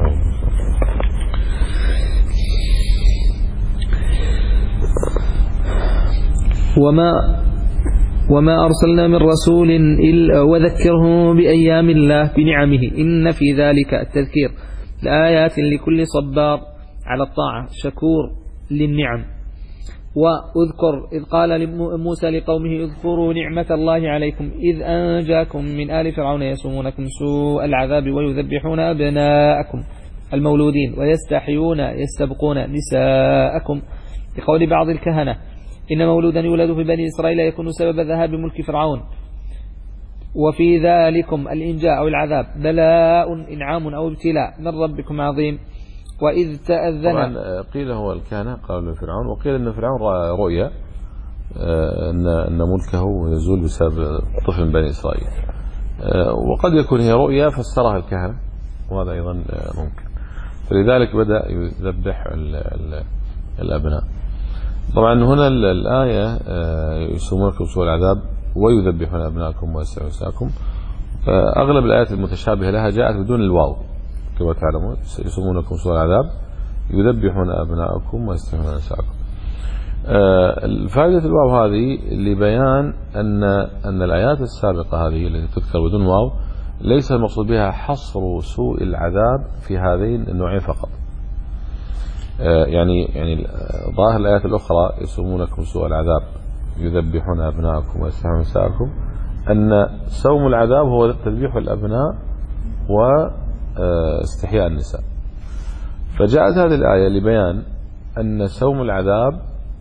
وما وما أرسلنا من رسول إلا وذكرهم بأيام الله بنعمه إن في ذلك التذكير لآيات لكل صبار على الطاعة شكور للنعم. وأذكر إذ قال موسى لقومه اذكروا نعمة الله عليكم إذ أنجاكم من آل فرعون يسومونكم سوء العذاب ويذبحون أبناءكم المولودين ويستحيون يستبقون نساءكم، لقول بعض الكهنة إن مولودا يولد في بني إسرائيل يكون سبب ذهاب ملك فرعون. وفي ذلكم الإنجاء أو العذاب بلاء إنعام أو ابتلاء من ربكم عظيم. وإذ تأذن طبعا قيل هو الكهنة قالوا لفرعون، وقيل أن فرعون رأى رؤيا أن أن ملكه يزول بسبب طفل من بني إسرائيل، وقد يكون هي رؤيا فسرها الكهنة، وهذا أيضا ممكن. فلذلك بدأ يذبح الأبناء. طبعا هنا الآية يسومونكم سوء العذاب ويذبحون أبناءكم ويستحيون نساءكم، أغلب الآيات المتشابهة لها جاءت بدون الواو كما تعلمون، يسومونكم سوء العذاب يذبحون أبناءكم ويستحيون نساءكم. الفائدة الواو هذه لبيان أن أن الآيات السابقة هذه التي تذكر بدون واو ليس المقصود بها حصر سوء العذاب في هذين النوعين فقط. يعني يعني ظاهر الآيات الأخرى يسومونكم سوء العذاب يذبحون أبناءكم ويستحيون نساءكم، أن سوم العذاب هو تذبيح الأبناء واستحياء النساء. فجاءت هذه الآية لبيان أن سوم العذاب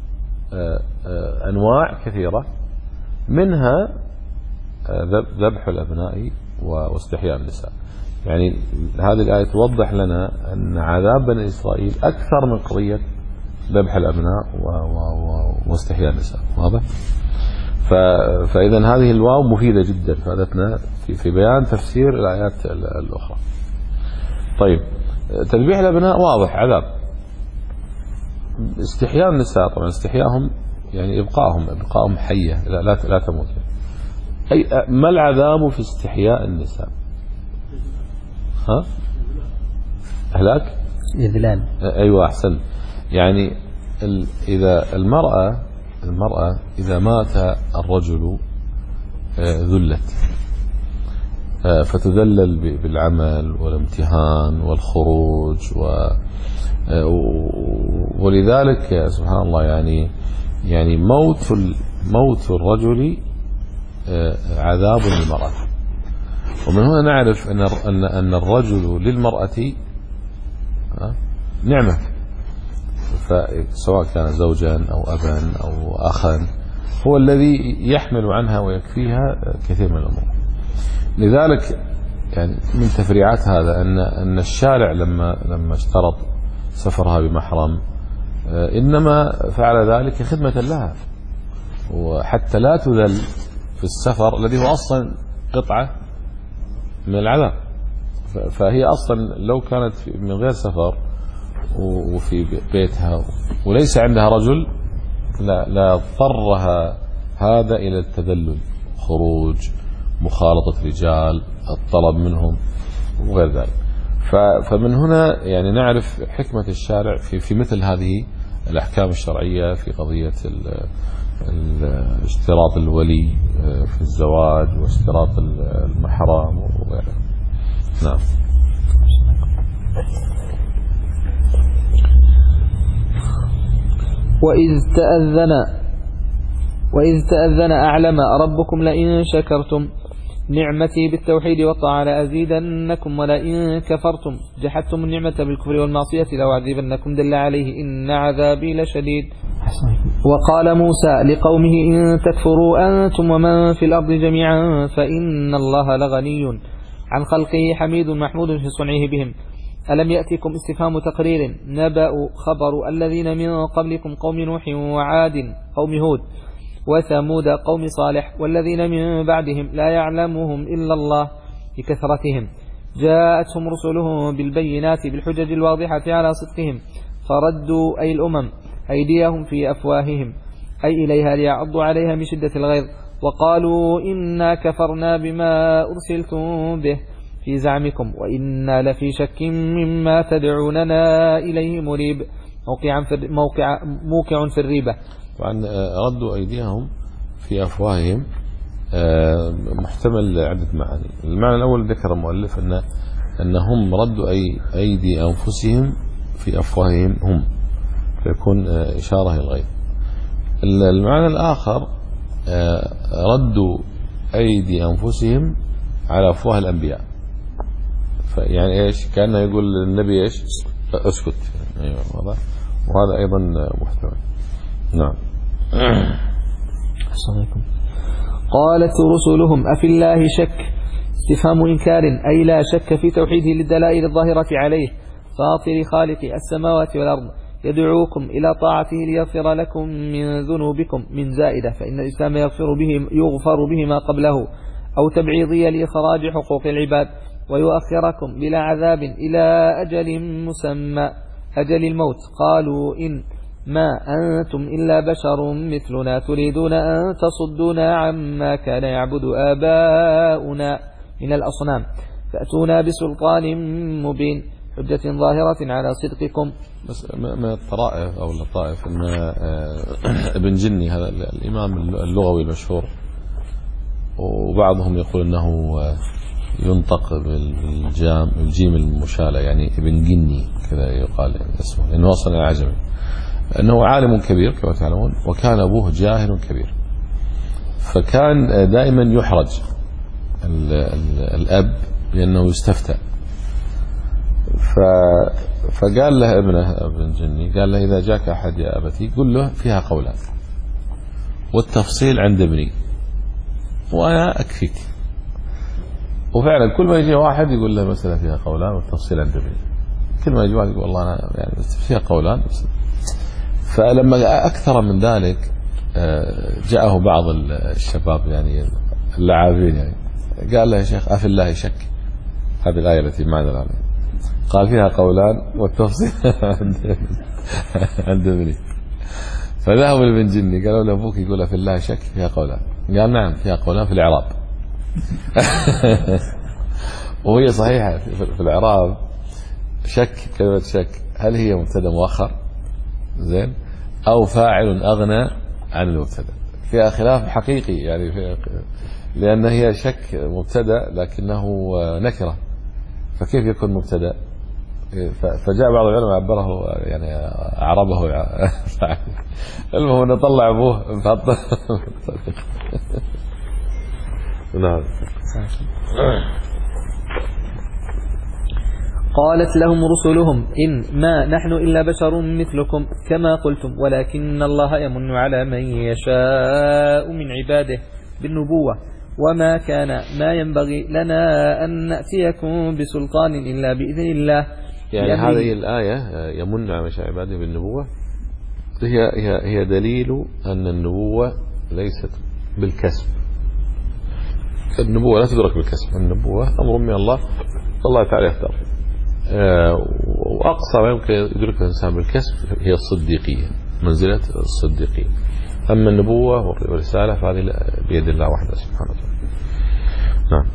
أنواع كثيرة، منها ذبح الأبناء واستحياء النساء. يعني هذه الآية توضح لنا أن عذاب بني إسرائيل أكثر من قضية ذبح الأبناء واستحياء النساء. واضح؟ فإذا هذه الواو مفيدة جدا، فادتنا في بيان تفسير الآيات الأخرى. طيب، تذبيح الأبناء واضح عذاب. استحياء النساء طبعا استحياءهم يعني إبقائهم إبقائهم حية لا لا, لا تموت. أي ما العذاب في استحياء النساء؟ ها؟ هلاك؟ إذلال. أيوة أحسن. يعني إذا المرأة المرأة إذا مات الرجل ذلت، فتذلل بالعمل والامتهان والخروج و ولذلك سبحان الله يعني يعني موت موت الرجل عذاب للمرأة. ومن هنا نعرف أن أن أن الرجل للمرأة نعمة، فسواء كان زوجا أو أبا أو أخا هو الذي يحمل عنها ويكفيها كثير من الأمور. لذلك يعني من تفريعات هذا أن أن الشارع لما لما اشترط سفرها بمحرم إنما فعل ذلك خدمة لها، وحتى لا تذل في السفر الذي هو أصلا قطعة من العذاب. فهي أصلا لو كانت من غير سفر وفي بيتها وليس عندها رجل لا لا اضطرها هذا إلى التذلل، خروج، مخالطة رجال، الطلب منهم وغير ذلك. فمن هنا يعني نعرف حكمة الشارع في في مثل هذه الأحكام الشرعية في قضية اشتراط الولي في الزواج واشتراط المحرم وغيره. نعم. وإذ تأذن وإذ تأذن أعلم ربكم لئن شكرتم نعمتي بالتوحيد والطاعة لأزيدنكم ولئن كفرتم جحدتم النعمة بالكفر والمعصية لأعذبنكم دل عليه إن عذابي لشديد. وقال موسى لقومه إن تكفروا أنتم ومن في الأرض جميعا فإن الله لغني عن خلقه حميد محمود في صنعه بهم. ألم يأتكم استفهام تقرير نبأ خبر الذين من قبلكم قوم نوح وعاد قوم هود وثمود قوم صالح والذين من بعدهم لا يعلمهم إلا الله بكثرتهم جاءتهم رسلهم بالبينات بالحجج الواضحة على صدقهم فردوا أي الأمم أيديهم في أفواههم أي إليها ليعضوا عليها من شدة الغيظ وقالوا إنا كفرنا بما أرسلتم به في زعمكم وإنا لفي شك مما تدعوننا إليه مريب موقع في, موقع موقع في الريبة. طبعا ردوا أيديهم في أفواههم محتمل عدة معاني. المعنى الأول ذكر المؤلف أن أنهم ردوا أي أيدي أنفسهم في أفواههم هم، فيكون إشارة الغيب. المعنى الآخر ردوا أيدي أنفسهم على أفواه الأنبياء، فيعني إيش كأنه يقول للنبي إيش أسكت، أيوة واضح. وهذا أيضا محتمل. نعم. السلام قالت رسلهم أفي الله شك استفهام إنكار أي لا شك في توحيده للدلائل الظاهرة عليه فاطر خالق السماوات والأرض يدعوكم إلى طاعته ليغفر لكم من ذنوبكم من زائدة فإن الإسلام يغفر به, يغفر به ما قبله أو تبعيضية لإخراج حقوق العباد ويؤخركم بلا عذاب إلى أجل مسمى أجل الموت. قالوا إن ما أنتم إلا بشر مثلنا تريدون أن تصدونا عما كان يعبد آباؤنا من الأصنام فأتونا بسلطان مبين حجة ظاهرة على صدقكم. بس من الطرائف أو اللطائف أن ابن جني هذا الإمام اللغوي المشهور وبعضهم يقول أنه ينطق بالجام الجيم المشالة، يعني ابن جني كذا يقال يعني اسمه، لأنه أصلا عجمي. أنه عالم كبير كما تعلمون، وكان أبوه جاهل كبير، فكان دائما يحرج ال ال الأب لأنه يستفتى. فقال له ابنه ابن جني، قال له إذا جاك أحد يا أبتي قل له فيها قولان والتفصيل عند ابني وأنا أكفيك. وفعلا كل ما يجي واحد يقول له مسألة فيها قولان والتفصيل عند ابني، كل ما يجي واحد يقول والله أنا يعني فيها قولان. فلما أكثر من ذلك جاءه بعض الشباب يعني اللاعبين، يعني قال له يا شيخ أفي الله شك، هذه الآية التي معنا الآن قال فيها قولان والتفصيل عند ابني. فذهب لابن جني قالوا له أبوك يقول في الله شك فيها قولان، قال نعم فيها قولان في الإعراب. وهي صحيحة في الإعراب. شك كلمة شك هل هي مبتدا مؤخر زين أو فاعل أغنى عن المبتدا؟ فيها خلاف حقيقي يعني في، لأن هي شك مبتدا لكنه نكرة، فكيف يكون مبتدا؟ فجاء بعض العلماء عبره يعني أعربه. المهم أنه طلع أبوه فحطه. نعم. قالت لهم رسلهم إن ما نحن إلا بشر مثلكم كما قلتم، ولكن الله يمن على من يشاء من عباده بالنبوة، وما كان ما ينبغي لنا أن نأتيكم بسلطان إلا بإذن الله. يعني هذه الآية يمن على من يشاء عباده بالنبوة هي هي هي دليل أن النبوة ليست بالكسب. النبوة لا تدرك بالكسب، النبوة أمر من الله، الله تعالى يختار. وأقصى ما يمكن يدرك الإنسان بالكسب هي الصديقية، منزلة الصديقية. أما النبوة والرسالة فهذه بيد الله وحده سبحانه وتعالى. نعم.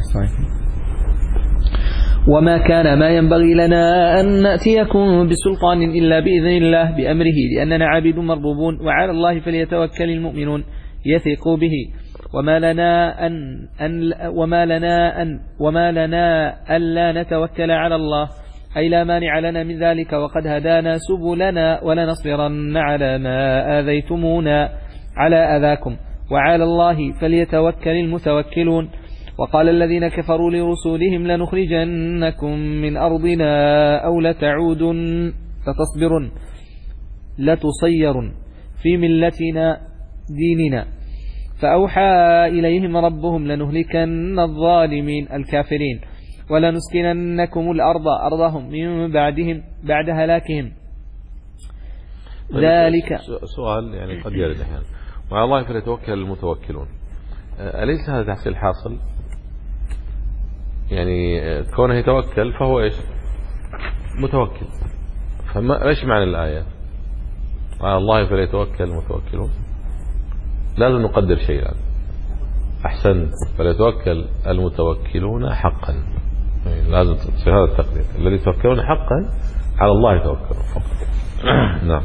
وما كان ما ينبغي لنا أن نأتيكم بسلطان إلا بإذن الله بأمره، لأننا عبيد مربوبون، وعلى الله فليتوكل المؤمنون يثقوا به. وما لنا أن, أن وما لنا أن وما لنا ألا نتوكل على الله، أي لا مانع لنا من ذلك، وقد هدانا سبلنا ولنصبرن على ما آذيتمونا على أذاكم، وعلى الله فليتوكل المتوكلون. وقال الذين كفروا لرسولهم لنخرجنكم من أرضنا أو لتعودن فتصبرن لتصيرن في ملتنا ديننا. فأوحى إليهم ربهم لنهلكن الظالمين الكافرين ولنسكننكم الأرض أرضهم من بعدهم بعد هلاكهم. ذلك سؤال يعني قد يرد أحيانا، وعلى الله فليتوكل المتوكلون، أليس هذا تحصيل حاصل؟ يعني كونه يتوكل فهو إيش؟ متوكل. فما إيش معنى الآية؟ وعلى الله فليتوكل المتوكلون، لازم نقدر شيء الآن. أحسن، فليتوكل المتوكلون حقا، يعني لازم في هذا التقدير، الذي يتوكلون حقا على الله يتوكلون فقط. نعم.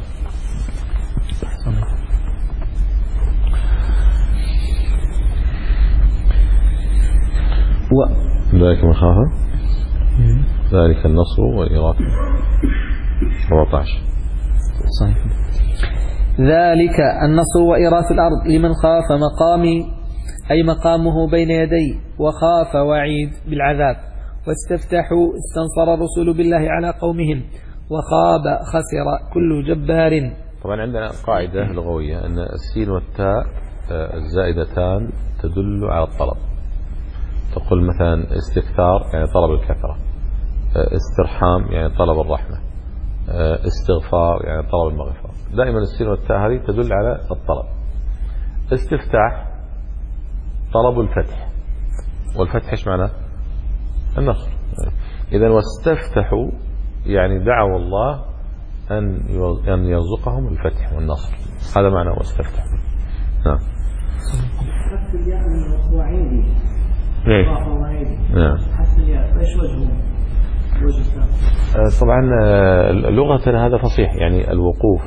و ذلك من خاف ذلك النصر والإراك أربعة عشر. صحيح. ذلك النصر وإراث الأرض لمن خاف مقامي، أي مقامه بين يدي، وخاف وعيد بالعذاب. واستفتحوا استنصر الرسول بالله على قومهم، وخاب خسر كل جبار. طبعا عندنا قاعدة لغوية أن السين والتاء الزائدتان تدل على الطلب. تقول مثلا استكثار يعني طلب الكثرة، استرحام يعني طلب الرحمة، استغفار يعني طلب المغفرة. دائما السين والتاء هذه تدل على الطلب. استفتاح طلب الفتح، والفتح ايش معناه؟ النصر. إذا واستفتحوا يعني دعوا الله أن أن يرزقهم الفتح والنصر، هذا معنى واستفتحوا. نعم. حتى الياء من وعيدي. ايه. نعم. حتى الياء ايش وجهه؟ وجه طبعا لغة هذا فصيح، يعني الوقوف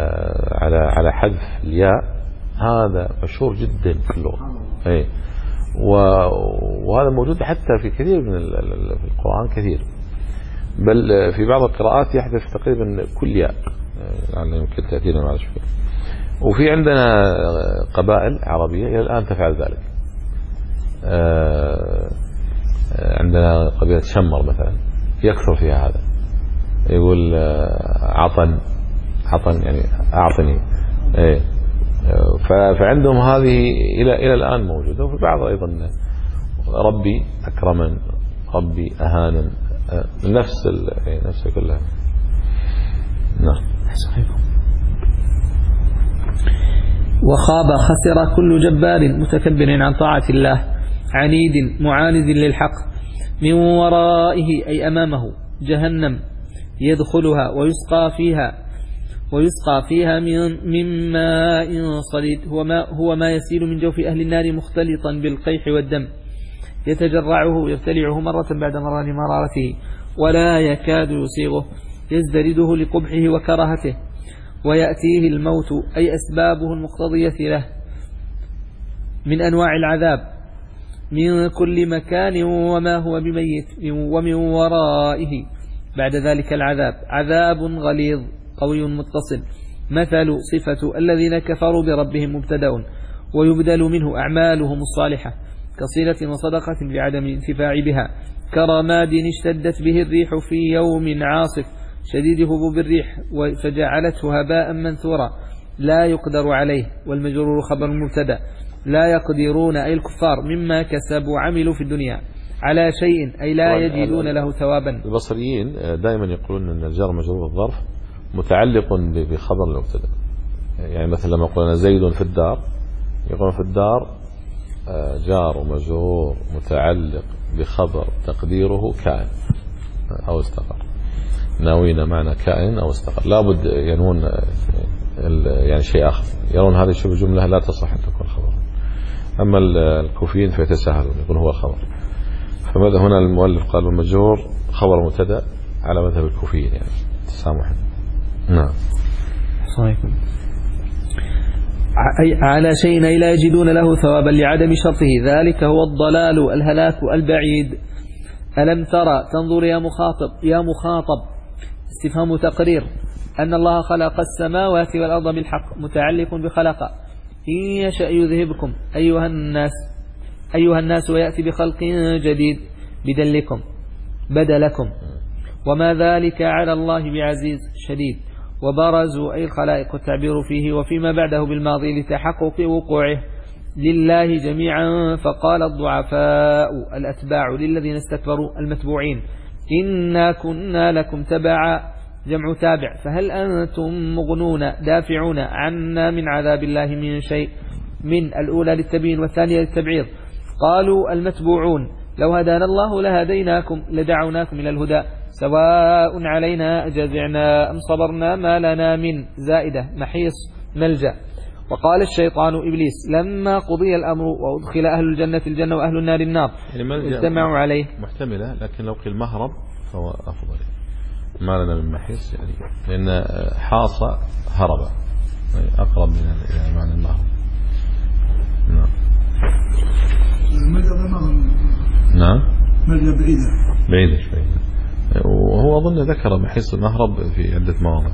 على على حذف الياء هذا مشهور جدا في اللغة. اي. وهذا موجود حتى في كثير من في القرآن كثير، بل في بعض القراءات يحدث تقريبا كل ياء، يعني يمكن تأثيرنا مع شوية. وفي عندنا قبائل عربية إلى الآن تفعل ذلك. عندنا قبيلة شمر مثلا يكثر فيها هذا، يقول عطن عطن يعني أعطني. إيه، فعندهم هذه إلى إلى الآن موجودة. وفي بعض أيضا ربي أكرمن، ربي أهانن، نفس نفس كلها. نعم. وخاب خسر كل جبار متكبر عن طاعة الله عنيد معاند للحق، من ورائه أي أمامه جهنم يدخلها ويسقى فيها ويسقى فيها من من ماء صديد، هو ما هو ما يسيل من جوف أهل النار مختلطا بالقيح والدم، يتجرعه يبتلعه مرة بعد مرة لمرارته ولا يكاد يسيغه، يزدرده لقبحه وكراهته، ويأتيه الموت أي أسبابه المقتضية له من أنواع العذاب من كل مكان وما هو بميت، ومن ورائه بعد ذلك العذاب عذاب غليظ قوي متصل. مثل صفة الذين كفروا بربهم مبتدأ ويبدل منه أعمالهم الصالحة كصلة وصدقة بعدم الانتفاع بها، كرماد اشتدت به الريح في يوم عاصف شديد هبوب الريح فجعلته هباء منثورا لا يقدر عليه. والمجرور خبر المبتدا. لا يقدرون أي الكفار مما كسبوا عملوا في الدنيا على شيء أي لا يجدون له ثوابا. البصريين دائما يقولون أن الجار مجرور الظرف متعلق بخبر المبتدا. يعني مثلا لما قلنا زيد في الدار، يقولون في الدار جار ومجرور متعلق بخبر تقديره كائن أو استقر. ناوينا معنى كائن أو استقر، لابد ينون يعني شيء آخر، يرون هذه شبه جملة لا تصح أن تكون خبر. أما الكوفيين فيتساهلون يقول هو خبر. فماذا هنا المؤلف قال المجرور خبر مبتدا على مذهب الكوفيين يعني تسامحا. نعم. صحيح. على شيء لا يجدون له ثوابا لعدم شرطه، ذلك هو الضلال الهلاك البعيد. ألم ترى تنظر يا مخاطب يا مخاطب استفهام تقرير أن الله خلق السماوات والأرض بالحق متعلق بخلق، إن يشأ يذهبكم أيها الناس أيها الناس ويأتي بخلق جديد بدلكم بدلكم وما ذلك على الله بعزيز شديد. وبرزوا أي الخلائق التعبير فيه وفيما بعده بالماضي لتحقق وقوعه لله جميعا. فقال الضعفاء الأتباع للذين استكبروا المتبوعين إنا كنا لكم تبعا جمع تابع، فهل أنتم مغنون دافعون عنا من عذاب الله من شيء؟ من الأولى للتبيين والثانية للتبعيض. قالوا المتبوعون لو هدانا الله لهديناكم لدعوناكم إلى الهدى سواء علينا أجزعنا أم صبرنا ما لنا من زائدة محيص ملجأ. وقال الشيطان إبليس لما قضي الأمر وأدخل أهل الجنة الجنة وأهل النار النار يعني اجتمعوا عليه. محتملة، لكن لو قيل مهرب فهو أفضل، ما لنا من محيص يعني لأن حاص هرب يعني أقرب من معنى المهرب. نعم. نعم. ملجأ بعيدة بعيدة شوي، وهو أظن ذكر محيص المهرب في عدة مواضع.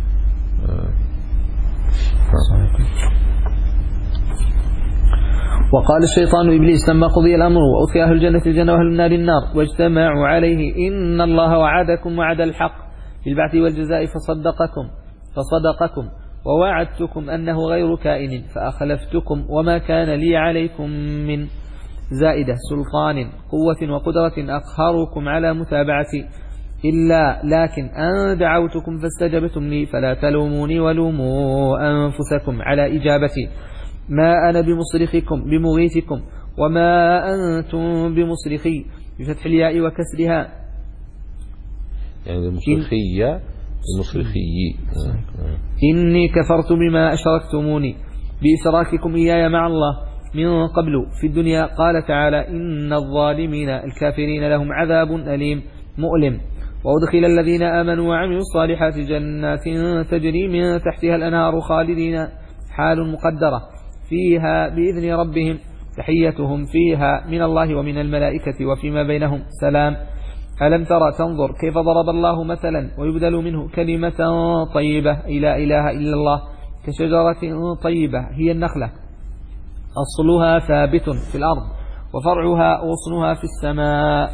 وقال الشيطان إبليس لما قضي الأمر وأدخل أهل الجنة الجنة وأهل النار النار واجتمعوا عليه إن الله وعدكم وعد الحق بالبعث والجزاء فصدقكم فصدقكم ووعدتكم أنه غير كائن فأخلفتكم وما كان لي عليكم من زائدة سلطان قوة وقدرة أقهركم على متابعتي إلا لكن أن دعوتكم فاستجبتم لي فلا تلوموني ولوموا أنفسكم على إجابتي. ما أنا بمصرخكم بمغيثكم وما أنتم بمصرخي بفتح الياء وكسرها يعني المصرخية المصرخي. إني كفرت بما أشركتموني بإشراككم إياي مع الله من قبل في الدنيا. قال تعالى إن الظالمين الكافرين لهم عذاب أليم مؤلم. وأدخل الذين آمنوا وعملوا الصالحات جنات تجري من تحتها الأنهار خالدين حال مقدرة فيها بإذن ربهم تحيتهم فيها من الله ومن الملائكة وفيما بينهم سلام. ألم ترى تنظر كيف ضرب الله مثلا ويبدل منه كلمة طيبة أي لا إله إلا الله كشجرة طيبة هي النخلة أصلها ثابت في الأرض وفرعها وصنها في السماء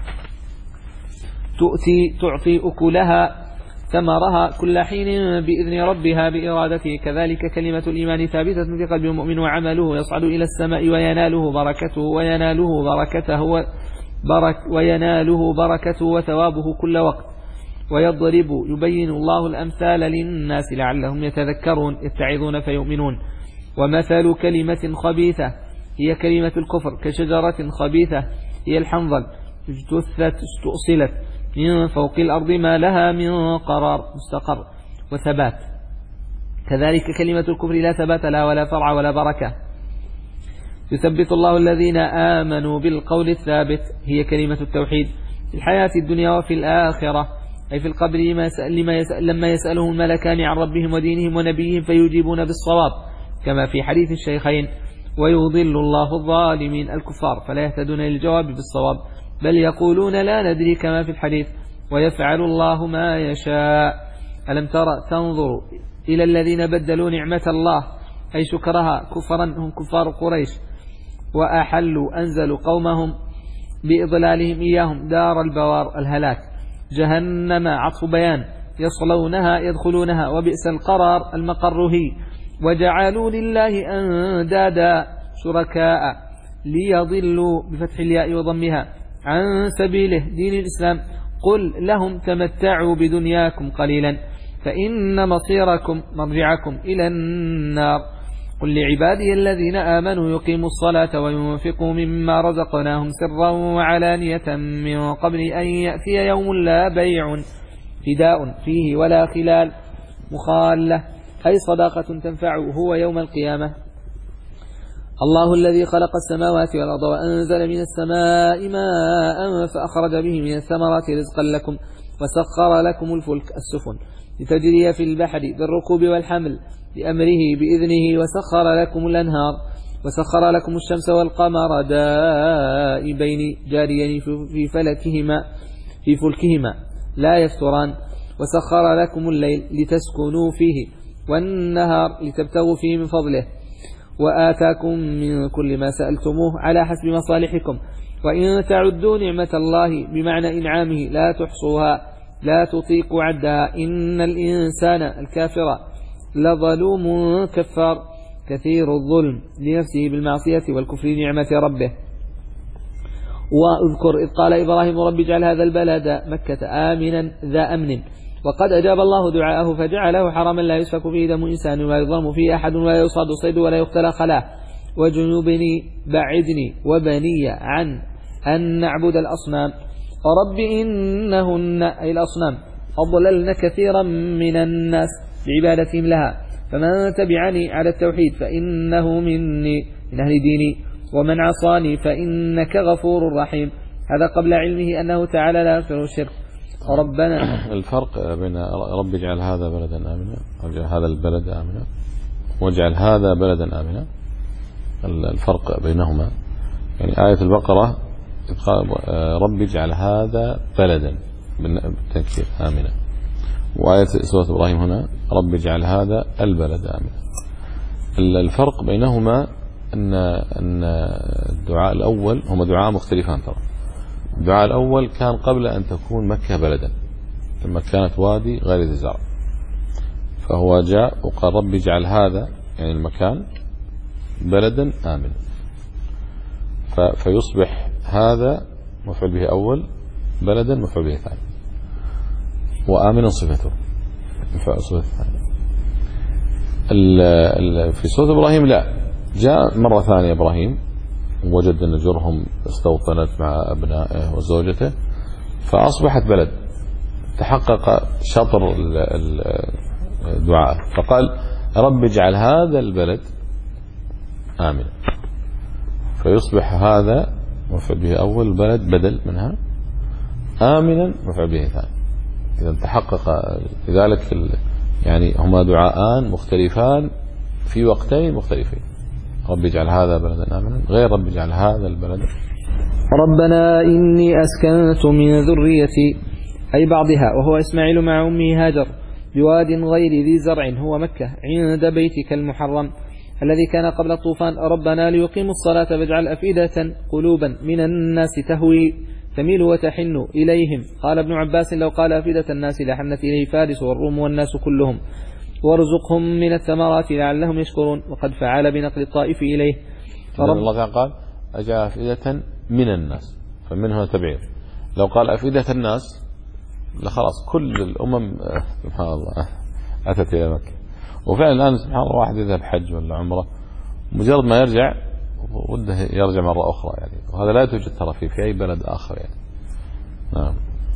تؤتي تعطي أكلها ثمرها كل حين بإذن ربها بإرادته. كذلك كلمة الإيمان ثابتة في قلب المؤمن وعمله يصعد إلى السماء ويناله بركته ويناله بركته برك ويناله بركته وثوابه كل وقت. ويضرب يبين الله الأمثال للناس لعلهم يتذكرون يتعظون فيؤمنون. ومثل كلمة خبيثة هي كلمة الكفر كشجرة خبيثة هي الحنظل اجتثت استؤصلت من فوق الأرض ما لها من قرار مستقر وثبات. كذلك كلمة الكفر لا ثبات لها ولا فرع ولا بركة. يثبت الله الذين آمنوا بالقول الثابت هي كلمة التوحيد في الحياة الدنيا وفي الآخرة أي في القبر لما يسأل لما يسأل لما يسألهم الملكان عن ربهم ودينهم ونبيهم فيجيبون بالصواب كما في حديث الشيخين. ويضل الله الظالمين الكفار فلا يهتدون للجواب بالصواب بل يقولون لا ندري كما في الحديث. ويفعل الله ما يشاء. ألم ترى تنظر إلى الذين بدلوا نعمة الله أي شكرها كفرا هم كفار قريش وأحلوا أنزلوا قومهم بإضلالهم إياهم دار البوار الهلاك جهنم عطف بيان يصلونها يدخلونها وبئس القرار المقر هي. وجعلوا لله أندادا شركاء ليضلوا بفتح الياء وضمها عن سبيله دين الإسلام. قل لهم تمتعوا بدنياكم قليلا فإن مصيركم مرجعكم إلى النار. قل لعبادي الذين آمنوا يقيموا الصلاة وينفقوا مما رزقناهم سرا وعلانية من قبل أن يأتي يوم لا بيع فداء فيه ولا خلال مخالة أي صداقة تنفعه هو يوم القيامة. الله الذي خلق السماوات والأرض وأنزل من السماء ماء فأخرج به من الثمرات رزقا لكم وسخر لكم الفلك السفن لتجري في البحر بالركوب والحمل بأمره بإذنه وسخر لكم الأنهار وسخر لكم الشمس والقمر دائبين جاريين في فلكهما في فلكهما لا يفتران وسخر لكم الليل لتسكنوا فيه والنهار لتبتغوا فيه من فضله وآتاكم من كل ما سألتموه على حسب مصالحكم وإن تعدوا نعمة الله بمعنى إنعامه لا تحصوها لا تطيق عدها إن الإنسان الكافر لظلوم كفار كثير الظلم لنفسه بالمعصية والكفر نعمة ربه. واذكر إذ قال إبراهيم رب اجعل هذا البلد مكة آمنا ذا أمن وقد أجاب الله دعاءه فجعله حرما لا يسفك فيه دم إنسان ولا يظلم فيه أحد ولا يصاد صيد ولا يقتل خلاه وجنوبني بعدني وبني عن أن نعبد الأصنام رب إنهن أي الأصنام أضللن كثيرا من الناس بعبادتهم لها فمن تبعني على التوحيد فإنه مني من أهل ديني ومن عصاني فإنك غفور رحيم. هذا قبل علمه أنه تعالى لا يغفر الشرك. ربنا الفرق بين رب اجعل هذا بلدا آمنا واجعل هذا البلد آمنا واجعل هذا بلدا آمنا الفرق بينهما يعني آية البقرة رب اجعل هذا بلدا بالتنكير آمنا وآية سورة إبراهيم هنا رب اجعل هذا البلد آمنا. الفرق بينهما أن أن الدعاء الأول هما دعاء مختلفان ترى. الدعاء الأول كان قبل أن تكون مكة بلدا لما كانت وادي غير ذي زرع فهو جاء وقال رب اجعل هذا يعني المكان بلدا آمنا فيصبح هذا مفعول به أول بلدا مفعول به ثاني وآمنا صفته مفعول صفته ثاني. في سورة إبراهيم لا جاء مرة ثانية إبراهيم وجد أن جرهم استوطنت مع أبنائه وزوجته فأصبحت بلد تحقق شطر الدعاء فقال رب اجعل هذا البلد آمنا فيصبح هذا مفعول به أول بلد بدل منها آمنا مفعول به ثاني. إذا تحقق لذلك يعني هما دعاءان مختلفان في وقتين مختلفين رب اجعل هذا بلدا آمنا غير رب اجعل هذا البلد. ربنا إني أسكنت من ذريتي أي بعضها وهو إسماعيل مع أمه هاجر بواد غير ذي زرع هو مكة عند بيتك المحرم الذي كان قبل الطوفان ربنا ليقيموا الصلاة فاجعل أفئدة قلوبا من الناس تهوي تميل وتحن إليهم. قال ابن عباس لو قال أفئدة الناس لحنت إليه فارس والروم والناس كلهم وارزقهم من الثمرات لعلهم يشكرون وقد فعل بنقل الطائف إليه. الله تعالى قال أجعل أفئدة من الناس فمن هنا تبعير. لو قال أفئدة الناس لخلاص كل الأمم سبحان الله أتت إلى مكة. وفعلا الآن سبحان الله واحد يذهب حج ولا عمرة مجرد ما يرجع وده يرجع مرة أخرى يعني وهذا لا توجد ترى فيه في أي بلد آخر يعني. نعم.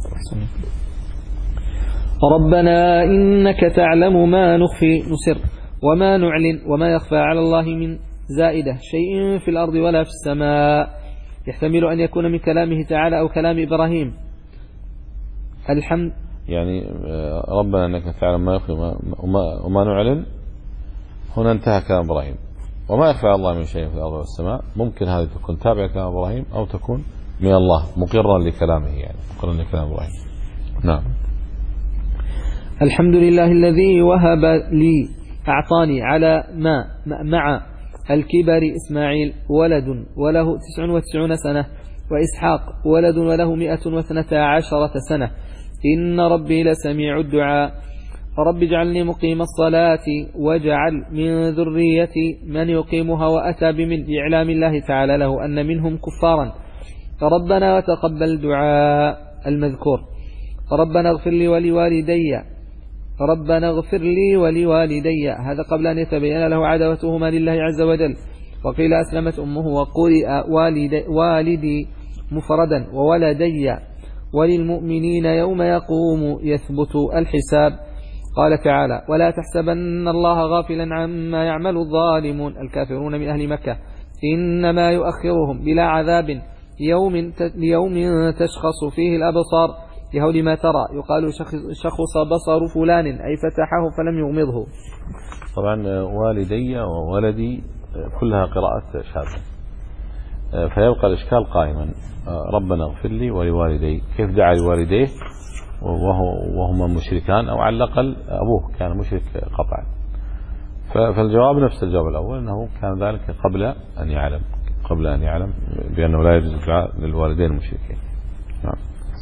ربنا إنك تعلم ما نخفي نسر وما نعلن وما يخفى على الله من زائدة شيء في الأرض ولا في السماء. يحتمل أن يكون من كلامه تعالى أو كلام إبراهيم. الحمد يعني ربنا أنك تعلم ما يخفي وما, وما نعلن. هنا انتهى كلام إبراهيم. وما يخفى على الله من شيء في الأرض والسماء. ممكن هذه تكون تابعة كلام إبراهيم أو تكون من الله مقرا لكلامه يعني مقرا لكلام إبراهيم. نعم. الحمد لله الذي وهب لي أعطاني على ما مع الكبر إسماعيل ولد وله تسع وتسعون سنة وإسحاق ولد وله مئة واثنتا عشرة سنة إن ربي لسميع الدعاء. رب اجعلني مقيم الصلاة واجعل من ذريتي من يقيمها وأتى بمن إعلام الله تعالى له أن منهم كفارا. ربنا وتقبل دعاء المذكور. ربنا اغفر لي ولوالدي ربنا اغفر لي ولوالدي هذا قبل أن يتبين له عداوتهما لله عز وجل. وقيل أسلمت أمه وقرئ والدي, والدي مفردا وولدي وللمؤمنين يوم يقوم يثبت الحساب. قال تعالى ولا تحسبن الله غافلا عما يعمل الظالمون الكافرون من أهل مكة إنما يؤخرهم بلا عذاب يوم يوم تشخص فيه الأبصار لهول ما ترى يقال شخص بصر فلان أي فتحه فلم يغمضه. طبعا والدي وولدي كلها قراءة شاذة فيبقى الإشكال قائما. ربنا اغفر لي ولوالدي كيف دعا لوالديه وهو وهما مشركان أو على الأقل أبوه كان مشرك قطعا. فالجواب نفس الجواب الأول أنه كان ذلك قبل أن يعلم قبل أن يعلم بأنه لا يجوز الدعاء للوالدين المشركين. نعم.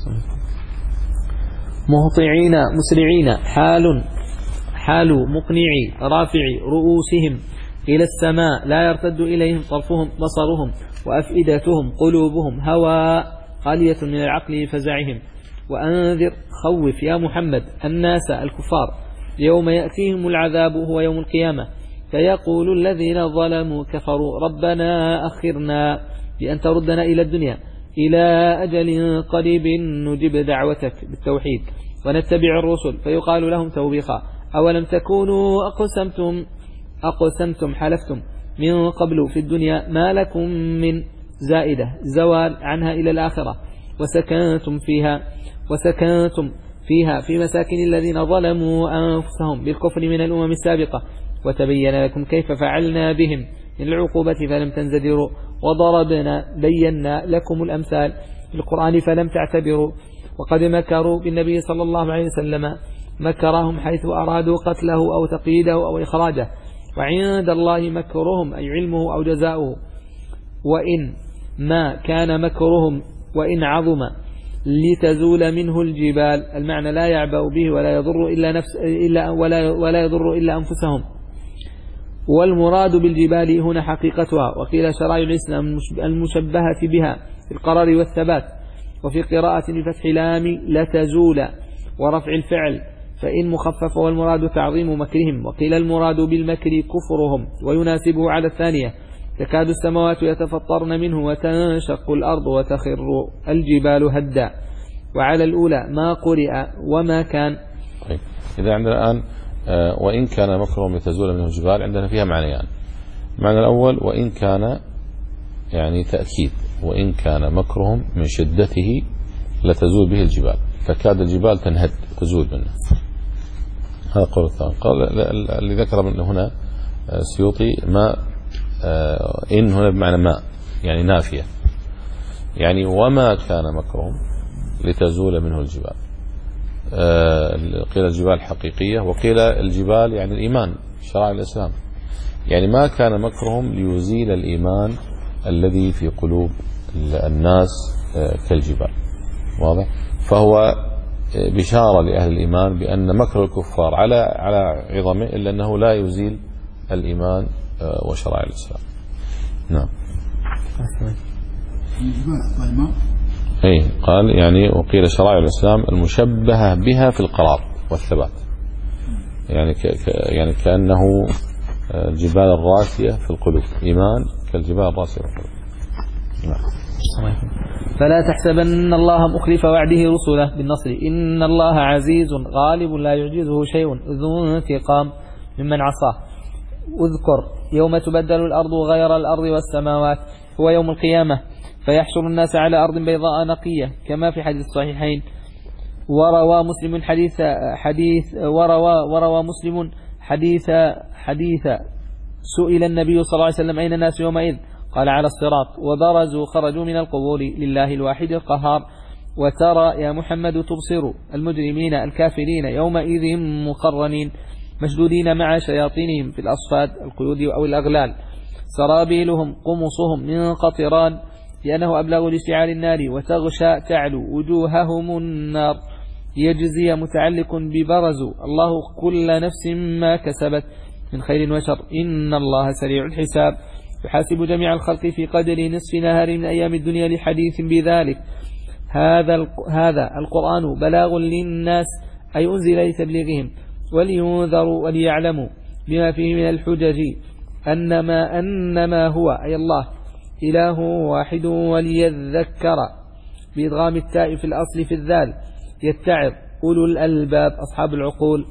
مهطعين مسرعين حال حال مقنعي رافعي رؤوسهم إلى السماء لا يرتد إليهم طرفهم بصرهم وأفئدتهم قلوبهم هواء خالية من العقل فزعهم. وأنذر خوف يا محمد الناس الكفار يوم يأتيهم العذاب هو يوم القيامة فيقول الذين ظلموا كفروا ربنا أخرنا بأن تردنا إلى الدنيا إلى أجل قريب نجب دعوتك بالتوحيد ونتبع الرسل فيقال لهم توبيخا أولم تكونوا أقسمتم أقسمتم حلفتم من قبل في الدنيا ما لكم من زائدة زوال عنها إلى الآخرة وسكنتم فيها وسكنتم فيها في مساكن الذين ظلموا أنفسهم بالكفر من الأمم السابقة وتبين لكم كيف فعلنا بهم من العقوبة فلم تنزدروا وضربنا بينا لكم الأمثال في القرآن فلم تعتبروا. وقد مكروا بالنبي صلى الله عليه وسلم مكرهم حيث أرادوا قتله أو تقييده أو إخراجه وعند الله مكرهم أي علمه أو جزاؤه. وإن ما كان مكرهم وإن عظم لتزول منه الجبال المعنى لا يعبأ به ولا يضر إلا نفس إلا ولا ولا يضر إلا أنفسهم. والمراد بالجبال هنا حقيقتها. وقيل شرائع الإسلام المشبهة بها في القرار والثبات. وفي قراءة بفتح لام لتزول ورفع الفعل فإن مخفف والمراد تعظيم مكرهم. وقيل المراد بالمكر كفرهم ويناسبه على الثانية تكاد السماوات يتفطرن منه وتنشق الأرض وتخر الجبال هدا. وعلى الأولى ما قرئ وما كان. طيب إذا عندنا الآن وإن كان مكرهم لتزول منه الجبال عندنا فيها معنيان. المعنى الأول وإن كان يعني تأكيد وإن كان مكرهم من شدته لتزول به الجبال تكاد الجبال تنهد تزول منه. هذا قول الثاني. قال اللي ذكر من هنا السيوطي ما إن هنا بمعنى ما، يعني نافية، يعني وما كان مكرهم لتزول منه الجبال. قيل الجبال الحقيقية، وقيل الجبال يعني الإيمان شرائع الإسلام، يعني ما كان مكرهم ليزيل الإيمان الذي في قلوب الناس كالجبال. واضح؟ فهو بشارة لأهل الإيمان بأن مكر الكفار على على عظمه إلا أنه لا يزيل الإيمان وشرائع الإسلام. نعم. أي قال يعني وقيل شرائع الإسلام المشبهة بها في القرار والثبات، يعني ك يعني كأنه الجبال الراسية في القلوب، إيمان كالجبال الراسية في القلوب. نعم. فلا تحسبن الله مخلف وعده رسله بالنصر، إن الله عزيز غالب لا يعجزه شيء ذو انتقام ممن عصاه. اذكر يوم تبدل الأرض غير الأرض والسماوات، هو يوم القيامة، فيحشر الناس على أرض بيضاء نقية كما في حديث الصحيحين. وروى مسلم حديث حديث وروى وروى مسلم حديث حديث سئل النبي صلى الله عليه وسلم أين الناس يومئذ؟ قال على الصراط، وبرزوا خرجوا من القبور لله الواحد القهار. وترى يا محمد تبصر المجرمين الكافرين يومئذ مقرنين مشدودين مع شياطينهم في الأصفاد القيود أو الأغلال، سرابيلهم قمصهم من قطران لأنه أبلغ لاشتعال النار، وتغشى تعلو وجوههم النار. يجزي متعلق ببرزوا الله كل نفس ما كسبت من خير وشر، إن الله سريع الحساب، يحاسب جميع الخلق في قدر نصف نهار من أيام الدنيا لحديث بذلك. هذا هذا القرآن بلاغ للناس، أي أنزل لتبليغهم ولينذروا وليعلموا بما فيه من الحجج أنما, أنما هو أي الله إله واحد، وليذكر بإدغام التاء في الأصل في الذال يتعظ أولو الألباب أصحاب العقول.